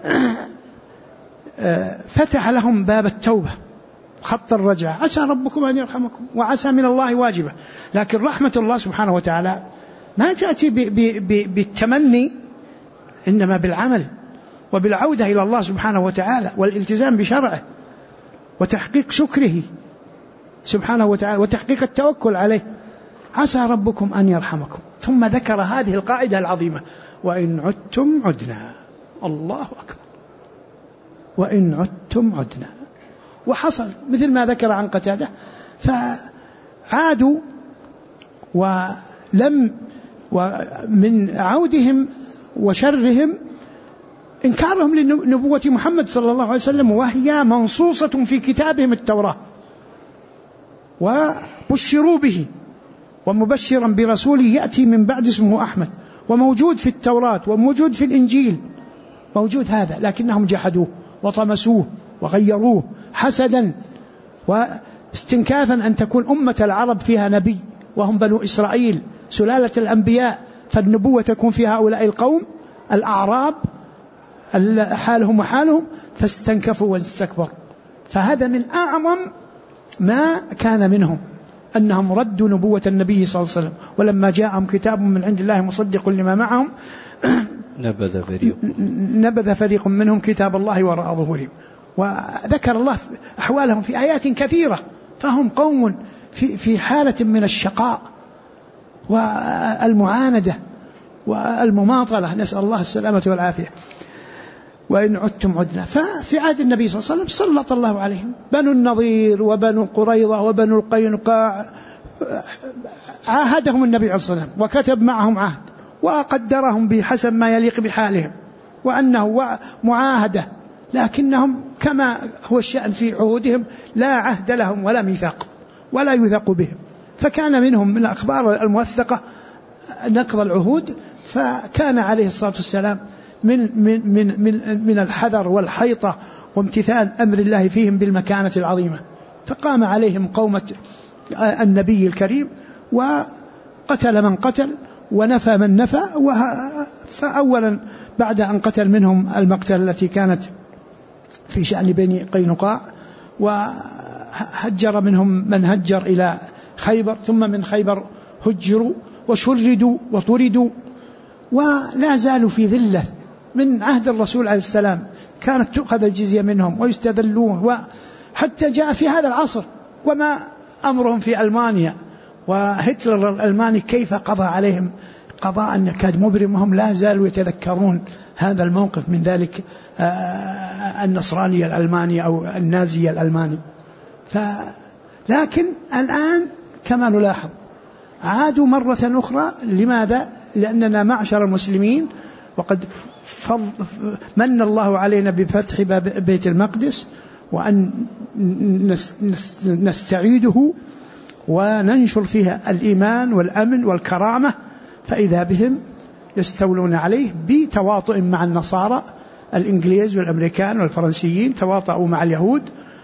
فتح لهم باب التوبة خط الرجعة. عسى ربكم أن يرحمكم، وعسى من الله واجبة، لكن رحمة الله سبحانه وتعالى ما تأتي بالتمني، إنما بالعمل وبالعودة إلى الله سبحانه وتعالى والالتزام بشرعه وتحقيق شكره سبحانه وتعالى وتحقيق التوكل عليه. عسى ربكم أن يرحمكم، ثم ذكر هذه القاعدة العظيمة وإن عدتم عدنا. الله أكبر، وإن عدتم عدنا. وحصل مثل ما ذكر عن قتادة، فعادوا ومن عودهم وشرهم إنكارهم لنبوة محمد صلى الله عليه وسلم، وهي منصوصة في كتابهم التوراة، وبشروا به ومبشرا برسول يأتي من بعد اسمه أحمد، وموجود في التوراة وموجود في الإنجيل، موجود هذا، لكنهم جحدوه وطمسوه وغيروه حسدا واستنكافا أن تكون أمة العرب فيها نبي وهم بنو إسرائيل سلالة الأنبياء، فالنبوة تكون في هؤلاء القوم الأعراب حالهم وحالهم، فاستنكفوا واستكبروا. فهذا من أعظم ما كان منهم أنهم ردوا نبوة النبي صلى الله عليه وسلم، ولما جاءهم كتاب من عند الله مصدق لما معهم نبذ فريق منهم كتاب الله وراء ظهورهم. وذكر الله أحوالهم في آيات كثيرة، فهم قوم في حالة من الشقاء والمعاندة والمماطلة، نسأل الله السلامة والعافية. وإن عدتم عدنا. ففي عهد النبي صلى الله عليه وسلم سلط الله عليهم بنو النضير وبنو قريظة وبنو القينقاع، عاهدهم النبي عليه الصلاة والسلام وكتب معهم عهد وقدرهم بحسب ما يليق بحالهم وأنه معاهدة، لكنهم كما هو الشأن في عهودهم لا عهد لهم ولا ميثاق ولا يوثق بهم. فكان منهم من الأخبار الموثقة نقض العهود، فكان عليه الصلاة والسلام من الحذر والحيطة وامتثال أمر الله فيهم بالمكانة العظيمة. فقام عليهم قومة النبي الكريم وقتل من قتل ونفى من نفى. فأولا بعد أن قتل منهم المقتل التي كانت في شأن بني قينقاع، وهجر منهم من هجر إلى خيبر، ثم من خيبر هجروا وشردوا وطردوا ولا زالوا في ذلة من عهد الرسول عليه السلام، كانت تؤخذ الجزية منهم ويستذلون، وحتى جاء في هذا العصر وما أمرهم في ألمانيا وهتلر الألماني كيف قضى عليهم قضاء يكاد مبرم، وهم لا زالوا يتذكرون هذا الموقف من ذلك النصراني الألماني أو النازي الألماني. لكن الآن كما نلاحظ عادوا مرة أخرى. لماذا؟ لأننا معشر المسلمين وقد من الله علينا بفتح بيت المقدس وأن نستعيده وننشر فيها الإيمان والأمن والكرامة، فإذا بهم يستولون عليه بتواطؤ مع النصارى الإنجليز والأمريكان والفرنسيين، تواطؤوا مع اليهود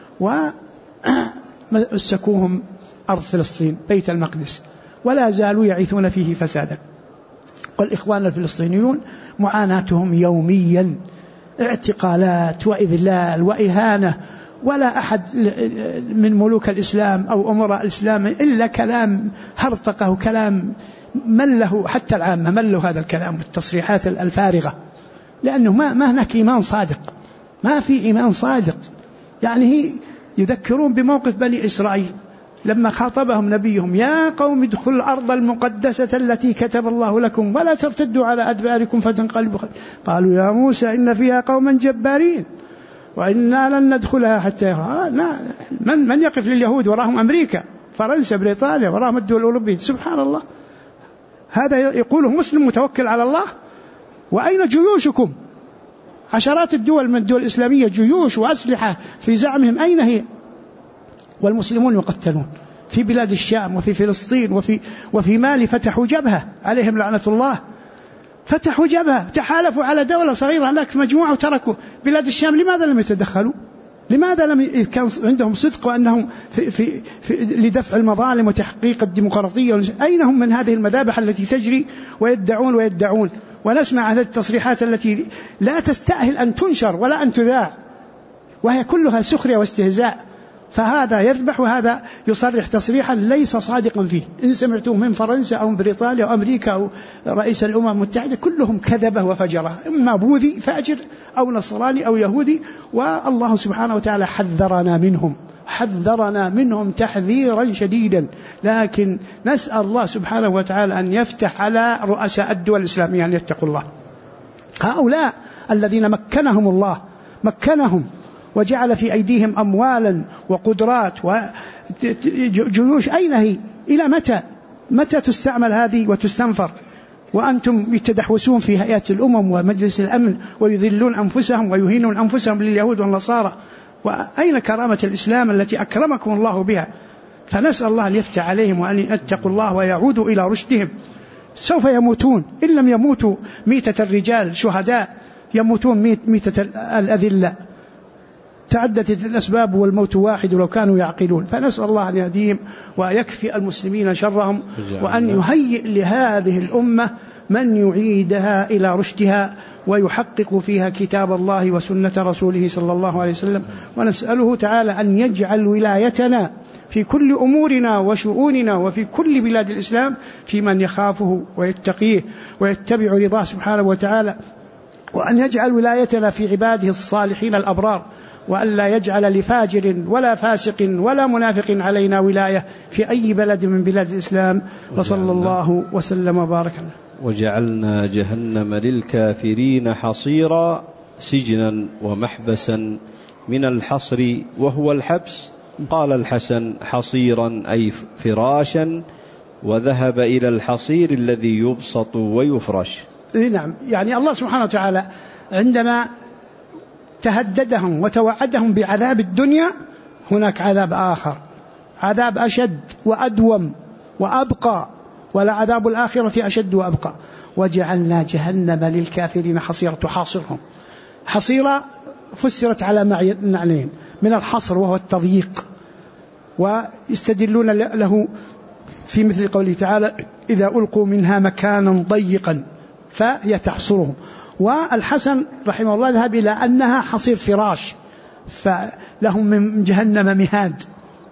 ومسكوهم أرض فلسطين بيت المقدس، ولا زالوا يعيثون فيه فسادا. والإخوان الفلسطينيون معاناتهم يوميا، اعتقالات وإذلال وإهانة، ولا أحد من ملوك الإسلام أو أمراء الإسلام إلا كلام هرطقة وكلام مله، حتى العامة مله هذا الكلام والتصريحات الفارغة، لأنه ما هناك إيمان صادق، ما في إيمان صادق. يعني يذكرون بموقف بني إسرائيل لما خاطبهم نبيهم: يا قوم ادخلوا الأرض المقدسة التي كتب الله لكم ولا ترتدوا على أدباركم فتنقلبوا. قالوا يا موسى إن فيها قوما جبارين وإنا لن ندخلها حتى من يقف لليهود؟ وراهم أمريكا، فرنسا، بريطانيا، وراهم الدول الأوروبية. سبحان الله، هذا يقوله مسلم متوكل على الله. وأين جيوشكم؟ عشرات الدول من الدول الإسلامية جيوش وأسلحة في زعمهم، أين هي؟ والمسلمون يقتلون في بلاد الشام وفي فلسطين وفي مالي. فتحوا جبهة عليهم لعنة الله، فتحوا جبهة، تحالفوا على دولة صغيرة هناك مجموعة وتركوا بلاد الشام. لماذا لم يتدخلوا؟ لماذا لم كان عندهم صدق وأنهم في لدفع المظالم وتحقيق الديمقراطية؟ أين هم من هذه المذابح التي تجري ويدعون ونسمع هذه التصريحات التي لا تستأهل أن تنشر ولا أن تذاع، وهي كلها سخرية واستهزاء. فهذا يذبح وهذا يصرح تصريحا ليس صادقا فيه. إن سمعتوه من فرنسا أو بريطانيا أو أمريكا أو رئيس الأمم المتحدة كلهم كذبة وفجرة، إما بوذي فاجر أو نصراني أو يهودي. والله سبحانه وتعالى حذرنا منهم تحذيرا شديدا. لكن نسأل الله سبحانه وتعالى أن يفتح على رؤساء الدول الإسلامية أن يتقوا الله. هؤلاء الذين مكنهم الله وجعل في أيديهم أموالا وقدرات وجيوش، أين هي؟ إلى متى تستعمل هذه وتستنفر؟ وأنتم يتدحوسون في هيئات الأمم ومجلس الأمن ويذلون أنفسهم ويهينون أنفسهم لليهود والنصارى. وأين كرامة الإسلام التي أكرمكم الله بها؟ فنسأل الله أن يفتح عليهم وأن يتقوا الله ويعودوا إلى رشدهم. سوف يموتون، إن لم يموتوا ميتة الرجال شهداء يموتون ميتة الأذلة. تعددت الأسباب والموت واحد لو كانوا يعقلون. فنسأل الله أن يهديهم ويكفي المسلمين شرهم، وأن يهيئ لهذه الأمة من يعيدها إلى رشدها ويحقق فيها كتاب الله وسنة رسوله صلى الله عليه وسلم. ونسأله تعالى أن يجعل ولايتنا في كل أمورنا وشؤوننا وفي كل بلاد الإسلام في من يخافه ويتقيه ويتبع رضاه سبحانه وتعالى، وأن يجعل ولايتنا في عباده الصالحين الأبرار، وأن لا يجعل لفاجر ولا فاسق ولا منافق علينا ولاية في أي بلد من بلاد الإسلام. وصلى الله وسلم وبارك.
وجعلنا جهنم للكافرين حصيرا، سجنا ومحبسا من الحصر وهو الحبس. قال الحسن: حصيرا أي فراشا، وذهب إلى الحصير الذي يبسط ويفرش.
نعم، يعني الله سبحانه وتعالى عندما تهددهم وتوعدهم بعذاب الدنيا، هناك عذاب آخر، عذاب أشد وأدوم وأبقى، ولعذاب الآخرة أشد وأبقى. وجعلنا جهنم للكافرين حصيرا، تحاصرهم. حصيرة فسرت على معنيين: من الحصر وهو التضييق، ويستدلون له في مثل قوله تعالى: إذا ألقوا منها مكانا ضيقا فهي تحصرهم. والحسن رحمه الله ذهب إلى أنها حصير فراش، فلهم من جهنم مهاد،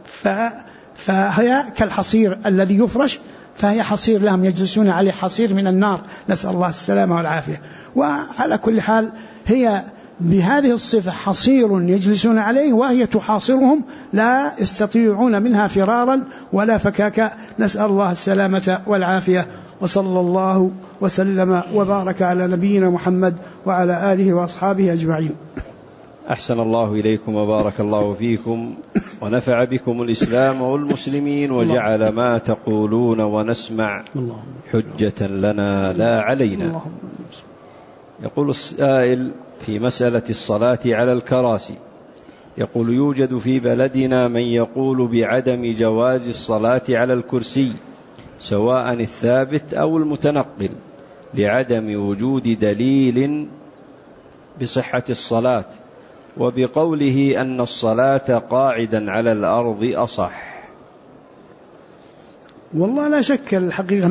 فهي كالحصير الذي يفرش، فهي حصير لهم يجلسون عليه، حصير من النار، نسأل الله السلامة والعافية. وعلى كل حال هي بهذه الصفة حصير يجلسون عليه، وهي تحاصرهم، لا يستطيعون منها فرارا ولا فكاكا، نسأل الله السلامة والعافية. وصلى الله وسلم وبارك على نبينا محمد وعلى آله وأصحابه أجمعين.
أحسن الله إليكم وبارك الله فيكم، ونفع بكم الإسلام والمسلمين، وجعل ما تقولون ونسمع حجة لنا لا علينا. يقول السائل في مسألة الصلاة على الكراسي، يقول: يوجد في بلدنا من يقول بعدم جواز الصلاة على الكرسي، سواء الثابت أو المتنقل، لعدم وجود دليل بصحة الصلاة، وبقوله أن الصلاة قاعدا على الأرض أصح.
والله لا شك الحقيقة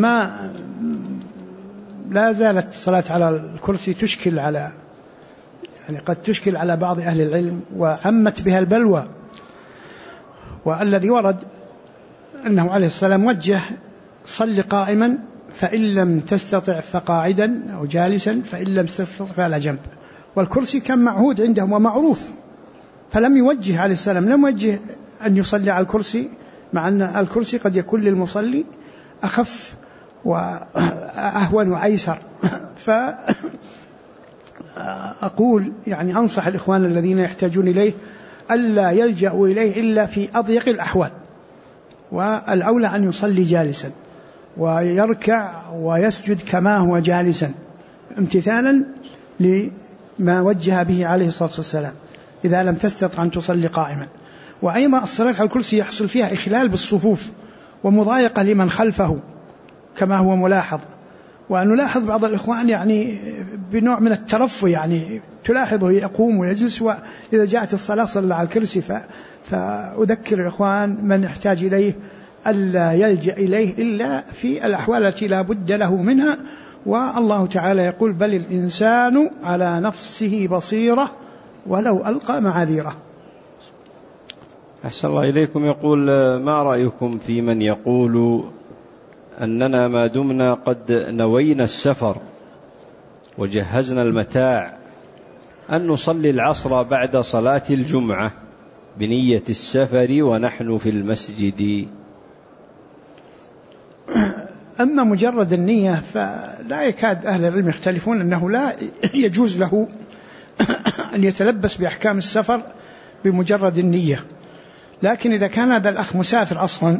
لا زالت الصلاة على الكرسي تشكل على قد تشكل على بعض أهل العلم، وعمت بها البلوى. والذي ورد أنه عليه السلام وجه: صل قائما فإن لم تستطع فقاعدا، أو جالسا فإن لم تستطع فعلى جنب. والكرسي كان معهود عندهم ومعروف، فلم يوجه عليه السلام لم يوجه أن يصلي على الكرسي، مع أن الكرسي قد يكون للمصلي أخف وأهون وأيسر. فأقول أنصح الإخوان الذين يحتاجون إليه ألا يلجأوا إليه إلا في أضيق الأحوال، والأولى أن يصلي جالسا ويركع ويسجد كما هو جالسا امتثالا لما وجه به عليه الصلاة والسلام إذا لم تستطع أن تصلي قائما. وأيضا الصلاة على الكرسي يحصل فيها إخلال بالصفوف ومضايقة لمن خلفه كما هو ملاحظ. ونلاحظ بعض الإخوان بنوع من الترفه، تلاحظه يقوم ويجلس، وإذا جاءت الصلاة صلى على الكرسي. فأذكر الإخوان من يحتاج إليه ألا يلجأ إليه إلا في الأحوال التي لا بد له منها. والله تعالى يقول: بل الإنسان على نفسه بصيرة ولو ألقى معاذيره.
أحسن الله إليكم. يقول: ما رأيكم في من يقول أننا ما دمنا قد نوينا السفر وجهزنا المتاع أن نصلي العصر بعد صلاة الجمعة بنية السفر ونحن في المسجد؟
أما مجرد النية فلا يكاد أهل العلم يختلفون أنه لا يجوز له أن يتلبس بأحكام السفر بمجرد النية. لكن إذا كان هذا الأخ مسافر أصلا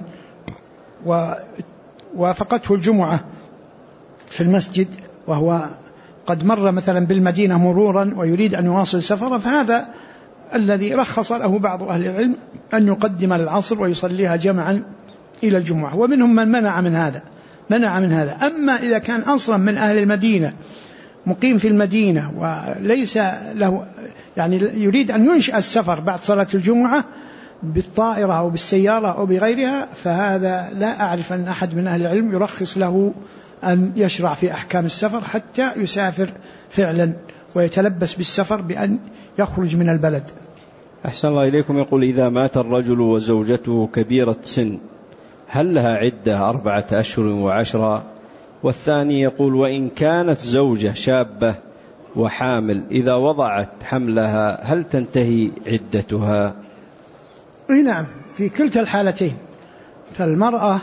ووافقته الجمعة في المسجد وهو قد مر مثلا بالمدينة مرورا ويريد أن يواصل سفره، فهذا الذي رخص له بعض أهل العلم أن يقدم العصر ويصليها جمعا إلى الجمعة، ومنهم من منع من هذا. أما إذا كان أصلا من أهل المدينة مقيم في المدينة وليس له يريد أن ينشأ السفر بعد صلاة الجمعة بالطائرة أو بالسيارة أو بغيرها، فهذا لا أعرف أن أحد من أهل العلم يرخص له أن يشرع في أحكام السفر حتى يسافر فعلا ويتلبس بالسفر بأن يخرج من البلد.
أحسن الله إليكم. يقول: إذا مات الرجل وزوجته كبيرة سن هل لها عدة 4 أشهر و10؟ والثاني يقول: وإن كانت زوجة شابة وحامل إذا وضعت حملها هل تنتهي عدتها؟
نعم، في كلتا الحالتين. فالمرأة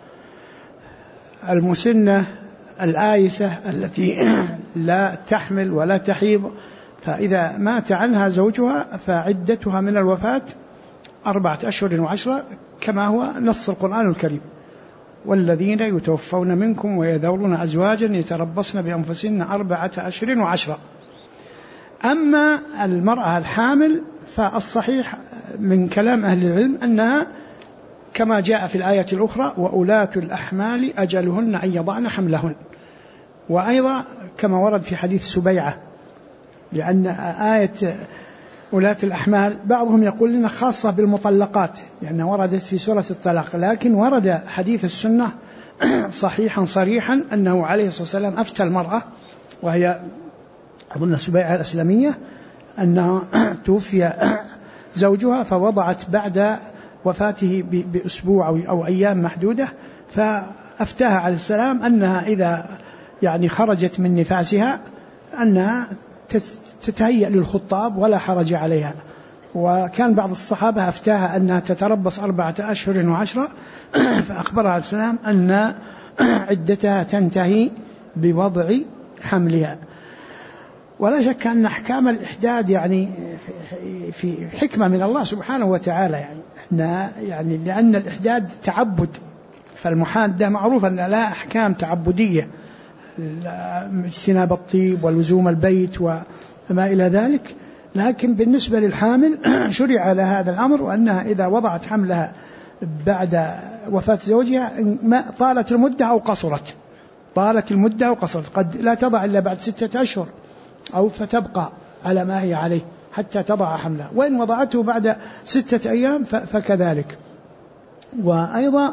المسنة الآيسة التي لا تحمل ولا تحيض، فإذا مات عنها زوجها فعدتها من الوفاة 4 أشهر و10 كما هو نص القرآن الكريم: والذين يتوفون منكم ويذرون أزواجا يتربصن بأنفسهن 4 أشهر و10. أما المرأة الحامل فالصحيح من كلام أهل العلم أنها كما جاء في الآية الأخرى: وأولاة الأحمال أجلهن أن يضعن حملهن. وأيضا كما ورد في حديث سبيعة، لأن آية أولاة الأحمال بعضهم يقول إنها خاصة بالمطلقات لأنها وردت في سورة الطلاق، لكن ورد حديث السنة صحيحا صريحا أنه عليه الصلاة والسلام أفتى المرأة، وهي أظن سبيعة الأسلمية، أنها توفي زوجها فوضعت بعد وفاته بأسبوع أو أيام محدودة، فأفتاها عليه السلام أنها إذا خرجت من نفاسها أنها تتهيأ للخطاب ولا حرج عليها. وكان بعض الصحابة أفتاها أنها تتربص 4 أشهر و10، فأخبرها عليه السلام أن عدتها تنتهي بوضع حملها. ولا شك أن أحكام الإحداد في حكمة من الله سبحانه وتعالى، لأن الإحداد تعبد، فالمحادة معروف أن لا أحكام تعبدية، اجتناب الطيب ولزوم البيت وما إلى ذلك. لكن بالنسبة للحامل شرع لها هذا الأمر، وأنها إذا وضعت حملها بعد وفاة زوجها ما طالت المدة أو قصرت، طالت المدة وقصرت، قد لا تضع إلا بعد 6 أشهر أو فتبقى على ما هي عليه حتى تضع حملها، وإن وضعته بعد 6 أيام فكذلك. وأيضا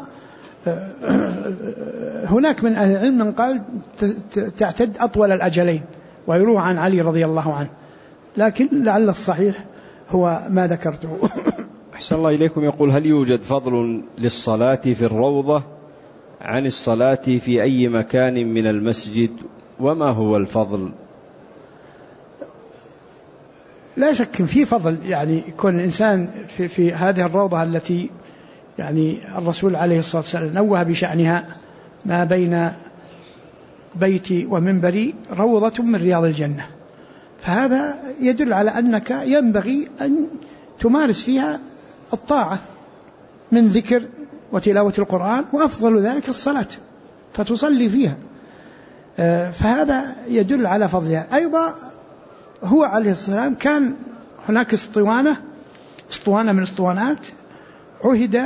هناك من أهل العلم من قال تعتد أطول الأجلين، ويروى عن علي رضي الله عنه، لكن لعل الصحيح هو ما ذكرته.
أحسن الله إليكم. يقول: هل يوجد فضل للصلاة في الروضة عن الصلاة في أي مكان من المسجد، وما هو الفضل؟
لا شك في فضل، يعني يكون الإنسان في هذه الروضة التي يعني الرسول عليه الصلاة والسلام نوه بشأنها: ما بين بيتي ومنبري روضة من رياض الجنة. فهذا يدل على أنك ينبغي أن تمارس فيها الطاعة من ذكر وتلاوة القرآن، وأفضل ذلك الصلاة، فتصلي فيها. فهذا يدل على فضلها. أيضا هو عليه السلام كان هناك اسطوانة من اسطوانات عهد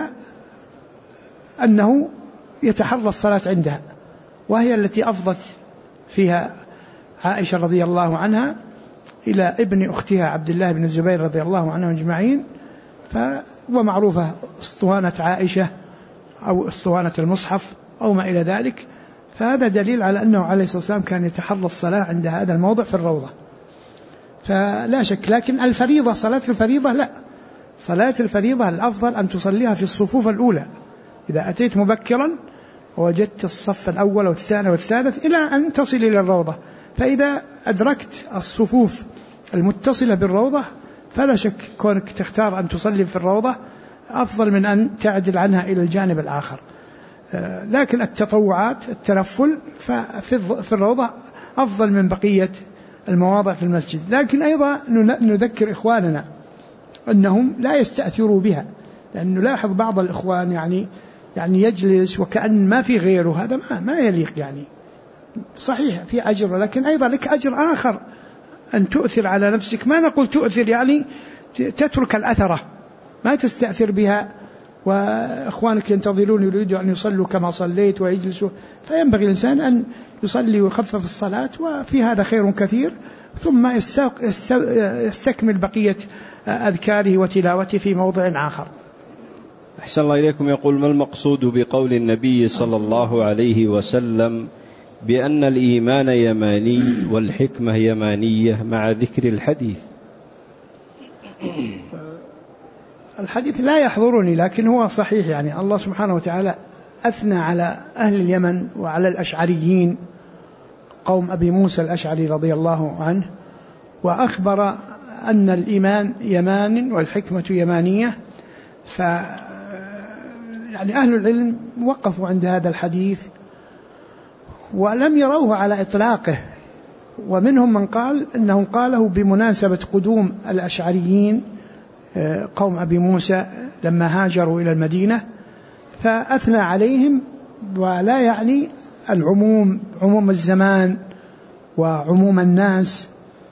أنه يتحرى الصلاة عندها، وهي التي أفضت فيها عائشة رضي الله عنها إلى ابن أختها عبد الله بن الزبير رضي الله عنهم أجمعين. ومعروفة اسطوانة عائشة أو اسطوانة المصحف أو ما إلى ذلك. فهذا دليل على أنه عليه الصلاة والسلام كان يتحرى الصلاة عند هذا الموضع في الروضة، فلا شك. لكن الفريضة، صلاة الفريضة لا، صلاة الفريضة الأفضل أن تصليها في الصفوف الأولى. إذا أتيت مبكرا ووجدت الصف الأول والثاني والثالث إلى أن تصل إلى الروضة، فإذا أدركت الصفوف المتصلة بالروضة فلا شك كونك تختار أن تصلي في الروضة أفضل من أن تعدل عنها إلى الجانب الآخر. لكن التطوعات، التنفل في الروضة أفضل من بقية المواضع في المسجد. لكن أيضا نذكر إخواننا أنهم لا يستأثروا بها، لأنه لاحظ بعض الإخوان يعني يجلس وكأن ما في غيره، هذا ما يليق. يعني صحيح في أجر، لكن أيضا لك أجر آخر أن تؤثر على نفسك. ما نقول تؤثر يعني تترك الأثرة، ما تستأثر بها، وإخوانك ينتظرون يريدوا أن يصلوا كما صليت ويجلسوا. فينبغي الإنسان أن يصلي ويخفف الصلاة، وفي هذا خير كثير، ثم يستكمل بقية أذكاره وتلاوته في موضع آخر.
أحسن الله إليكم. يقول: ما المقصود بقول النبي صلى الله عليه وسلم بأن الإيمان يماني والحكمة يمانية مع ذكر الحديث؟
الحديث لا يحضرني، لكن هو صحيح. يعني الله سبحانه وتعالى أثنى على أهل اليمن وعلى الأشعريين، قوم أبي موسى الأشعري رضي الله عنه، وأخبر أن الإيمان يمان والحكمة يمانية. يعني أهل العلم وقفوا عند هذا الحديث ولم يروه على إطلاقه، ومنهم من قال إنه قاله بمناسبة قدوم الأشعريين قوم أبي موسى لما هاجروا إلى المدينة، فأثنى عليهم، ولا يعني العموم، عموم الزمان وعموم الناس.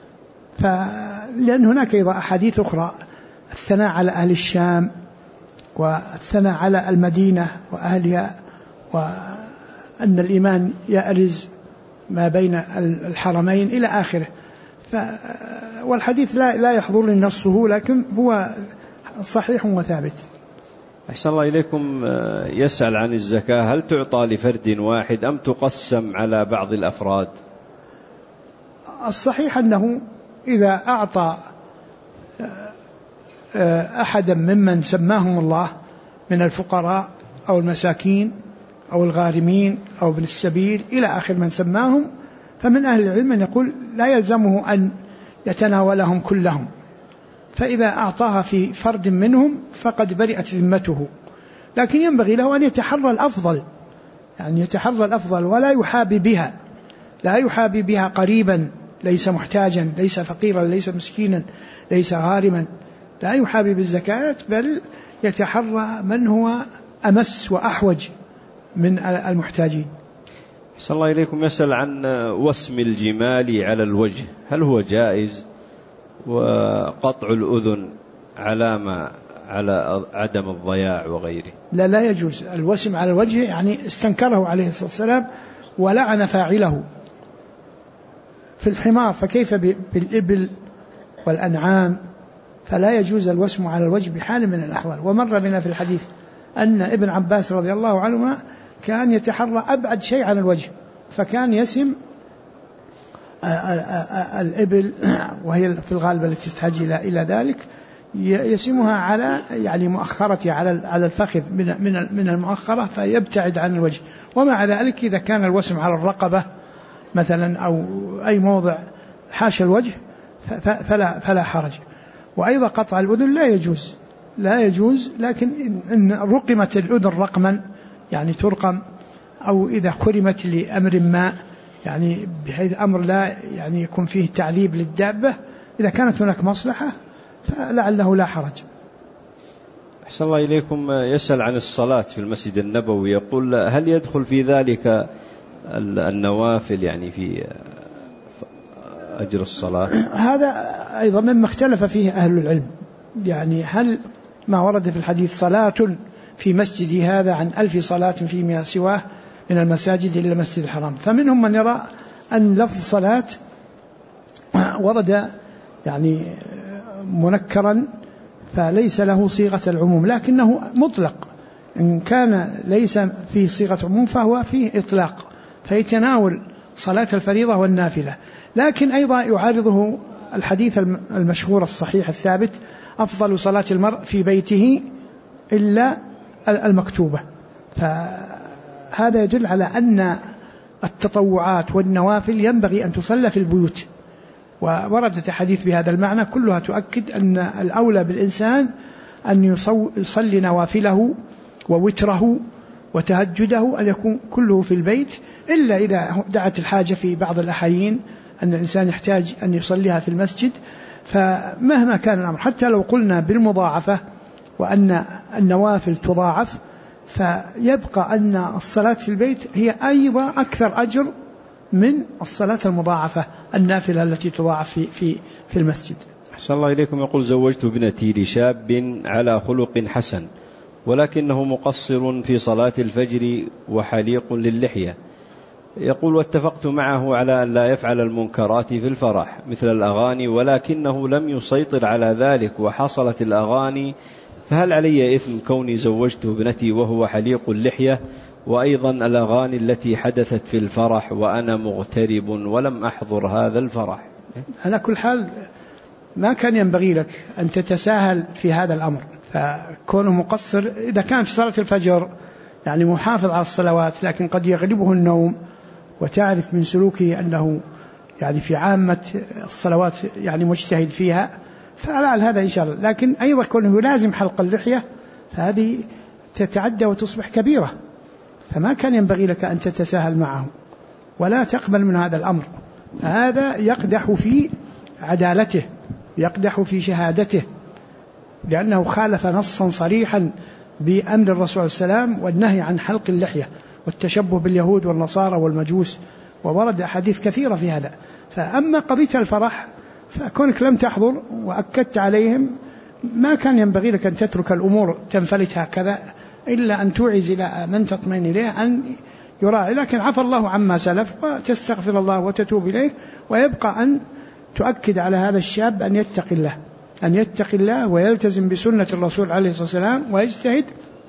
لأن هناك أيضا أحاديث أخرى، الثناء على أهل الشام والثناء على المدينة وأهلها، وأن الإيمان يأرز ما بين الحرمين إلى آخره. والحديث لا يحضرني نصه، لكن هو صحيح وثابت.
أحسن الله إليكم. يسأل عن الزكاة: هل تعطى لفرد واحد أم تقسم على بعض الأفراد؟
الصحيح أنه إذا أعطى أحدا ممن سماهم الله من الفقراء أو المساكين أو الغارمين أو ابن السبيل إلى آخر من سماهم، فمن أهل العلم أن يقول لا يلزمه أن يتناولهم كلهم، فإذا أعطاها في فرد منهم فقد برئت ذمته. لكن ينبغي له أن يتحرى الأفضل، يعني يتحرى الأفضل، ولا يحابي بها، لا يحابي بها قريبا ليس محتاجا، ليس فقيرا، ليس مسكينا، ليس غارما، لا يحابي بالزكاة، بل يتحرى من هو أمس وأحوج من المحتاجين.
أحسن الله إليكم. يسأل عن وسم الجمال على الوجه، هل هو جائز؟ وقطع الأذن على عدم الضياع وغيره.
لا يجوز الوسم على الوجه، يعني استنكره عليه الصلاة والسلام ولعن فاعله في الحمار، فكيف بالإبل والأنعام؟ فلا يجوز الوسم على الوجه بحال من الأحوال. ومر بنا في الحديث أن ابن عباس رضي الله عنهما كان يتحرى أبعد شيء عن الوجه، فكان يسم الإبل وهي في الغالب التي تحتاج إلى ذلك، يسمها على يعني مؤخرة على الفخذ من المؤخرة، فيبتعد عن الوجه. ومع ذلك إذا كان الوسم على الرقبة مثلا أو أي موضع حاشا الوجه فلا حرج. وأيضا قطع الأذن لا يجوز، لكن إن رقمت الأذن رقما يعني ترقم، أو إذا خرمت لأمر ما يعني بحيث أمر لا يعني يكون فيه تعذيب للدابة، إذا كانت هناك مصلحة فلعله لا حرج.
أحسن الله إليكم. يسأل عن الصلاة في المسجد النبوي، يقول هل يدخل في ذلك النوافل يعني في أجر الصلاة؟
هذا أيضا مما اختلف فيه أهل العلم، يعني هل ما ورد في الحديث صلاة في مسجد هذا عن 1000 صلاة فيما سواه من المساجد إلى المسجد الحرام. فمنهم من يرى أن لفظ صلاة ورد يعني منكرا فليس له صيغة العموم، لكنه مطلق، إن كان ليس فيه صيغة عموم فهو فيه إطلاق، فيتناول صلاة الفريضة والنافلة. لكن أيضا يعارضه الحديث المشهور الصحيح الثابت: أفضل صلاة المرء في بيته إلا المكتوبة. فهذا يدل على أن التطوعات والنوافل ينبغي أن تصلى في البيوت، ووردت حديث بهذا المعنى كلها تؤكد أن الأولى بالإنسان أن يصلي نوافله ووتره وتهجده أن يكون كله في البيت، إلا إذا دعت الحاجة في بعض الأحيان أن الإنسان يحتاج أن يصليها في المسجد. فمهما كان الأمر، حتى لو قلنا بالمضاعفة وأن النوافل تضاعف، فيبقى أن الصلاة في البيت هي أيضا أكثر أجر من الصلاة المضاعفة النافلة التي تضاعف في المسجد.
أحسن الله إليكم. يقول زوجت ابنتي لشاب على خلق حسن، ولكنه مقصر في صلاة الفجر وحليق للحية. يقول واتفقت معه على أن لا يفعل المنكرات في الفرح مثل الأغاني، ولكنه لم يسيطر على ذلك وحصلت الأغاني، فهل علي إثم كوني زوجت ابنتي وهو حليق اللحية، وأيضا الأغاني التي حدثت في الفرح وأنا مغترب ولم أحضر هذا الفرح؟
على كل حال ما كان ينبغي لك أن تتساهل في هذا الأمر، فكونه مقصر إذا كان في صلاة الفجر يعني محافظ على الصلوات، لكن قد يغلبه النوم وتعرف من سلوكه أنه يعني في عامة الصلوات يعني مجتهد فيها، فعلى هذا إن شاء الله. لكن أيضا كونه يلازم حلق اللحية فهذه تتعدى وتصبح كبيرة، فما كان ينبغي لك أن تتساهل معه ولا تقبل من هذا الأمر. هذا يقدح في عدالته، يقدح في شهادته، لأنه خالف نصا صريحا بأمر الرسول صلى الله عليه وسلم والنهي عن حلق اللحية والتشبه باليهود والنصارى والمجوس، وورد أحاديث كثيرة في هذا. فأما قضية الفرح فكونك لم تحضر وأكدت عليهم، ما كان ينبغي لك أن تترك الأمور تنفلت هكذا، إلا أن توعز إلى من تطمئن إليه أن يراعي. لكن عفى الله عما سلف، وتستغفر الله وتتوب إليه، ويبقى أن تؤكد على هذا الشاب أن يتقي الله ويلتزم بسنة الرسول عليه الصلاة والسلام، ويجتهد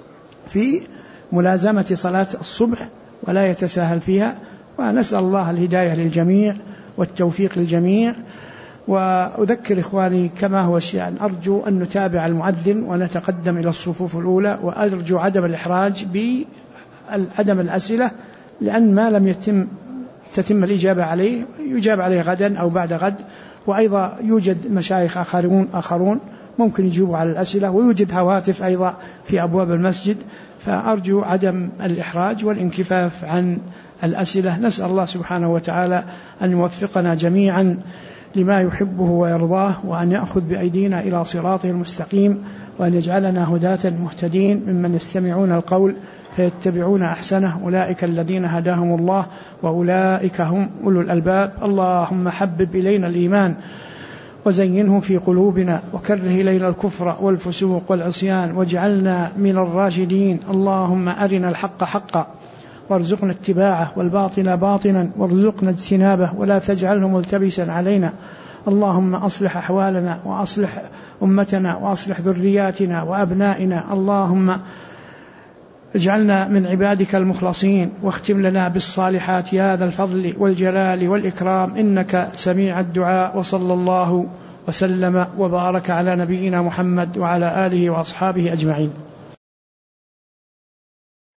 في ملازمة صلاة الصبح ولا يتساهل فيها. ونسأل الله الهداية للجميع والتوفيق للجميع. وأذكر إخواني كما هو الشأن، أرجو أن نتابع المؤذن ونتقدم إلى الصفوف الأولى، وأرجو عدم الإحراج بعدم الأسئلة، لأن ما لم تتم الإجابة عليه يجاب عليه غدا أو بعد غد. وأيضا يوجد مشايخ آخرون ممكن يجيبوا على الأسئلة، ويوجد هواتف أيضا في أبواب المسجد، فأرجو عدم الإحراج والانكفاف عن الأسئلة. نسأل الله سبحانه وتعالى أن يوفقنا جميعا لما يحبه ويرضاه، وأن يأخذ بأيدينا إلى صراطه المستقيم، وأن يجعلنا هداة مهتدين ممن يستمعون القول فيتبعون أحسنه، أولئك الذين هداهم الله وأولئك هم أولو الألباب. اللهم حبب إلينا الإيمان وزينه في قلوبنا وكره إلينا الكفر والفسوق والعصيان واجعلنا من الراشدين. اللهم أرنا الحق حقا وارزقنا اتباعه والباطل باطلا وارزقنا اجتنابه ولا تجعله ملتبسا علينا. اللهم أصلح أحوالنا وأصلح أمتنا وأصلح ذرياتنا وأبنائنا. اللهم اجعلنا من عبادك المخلصين واختم لنا بالصالحات يا ذا الفضل والجلال والإكرام إنك سميع الدعاء. وصلى الله وسلم وبارك على نبينا محمد وعلى آله وأصحابه أجمعين.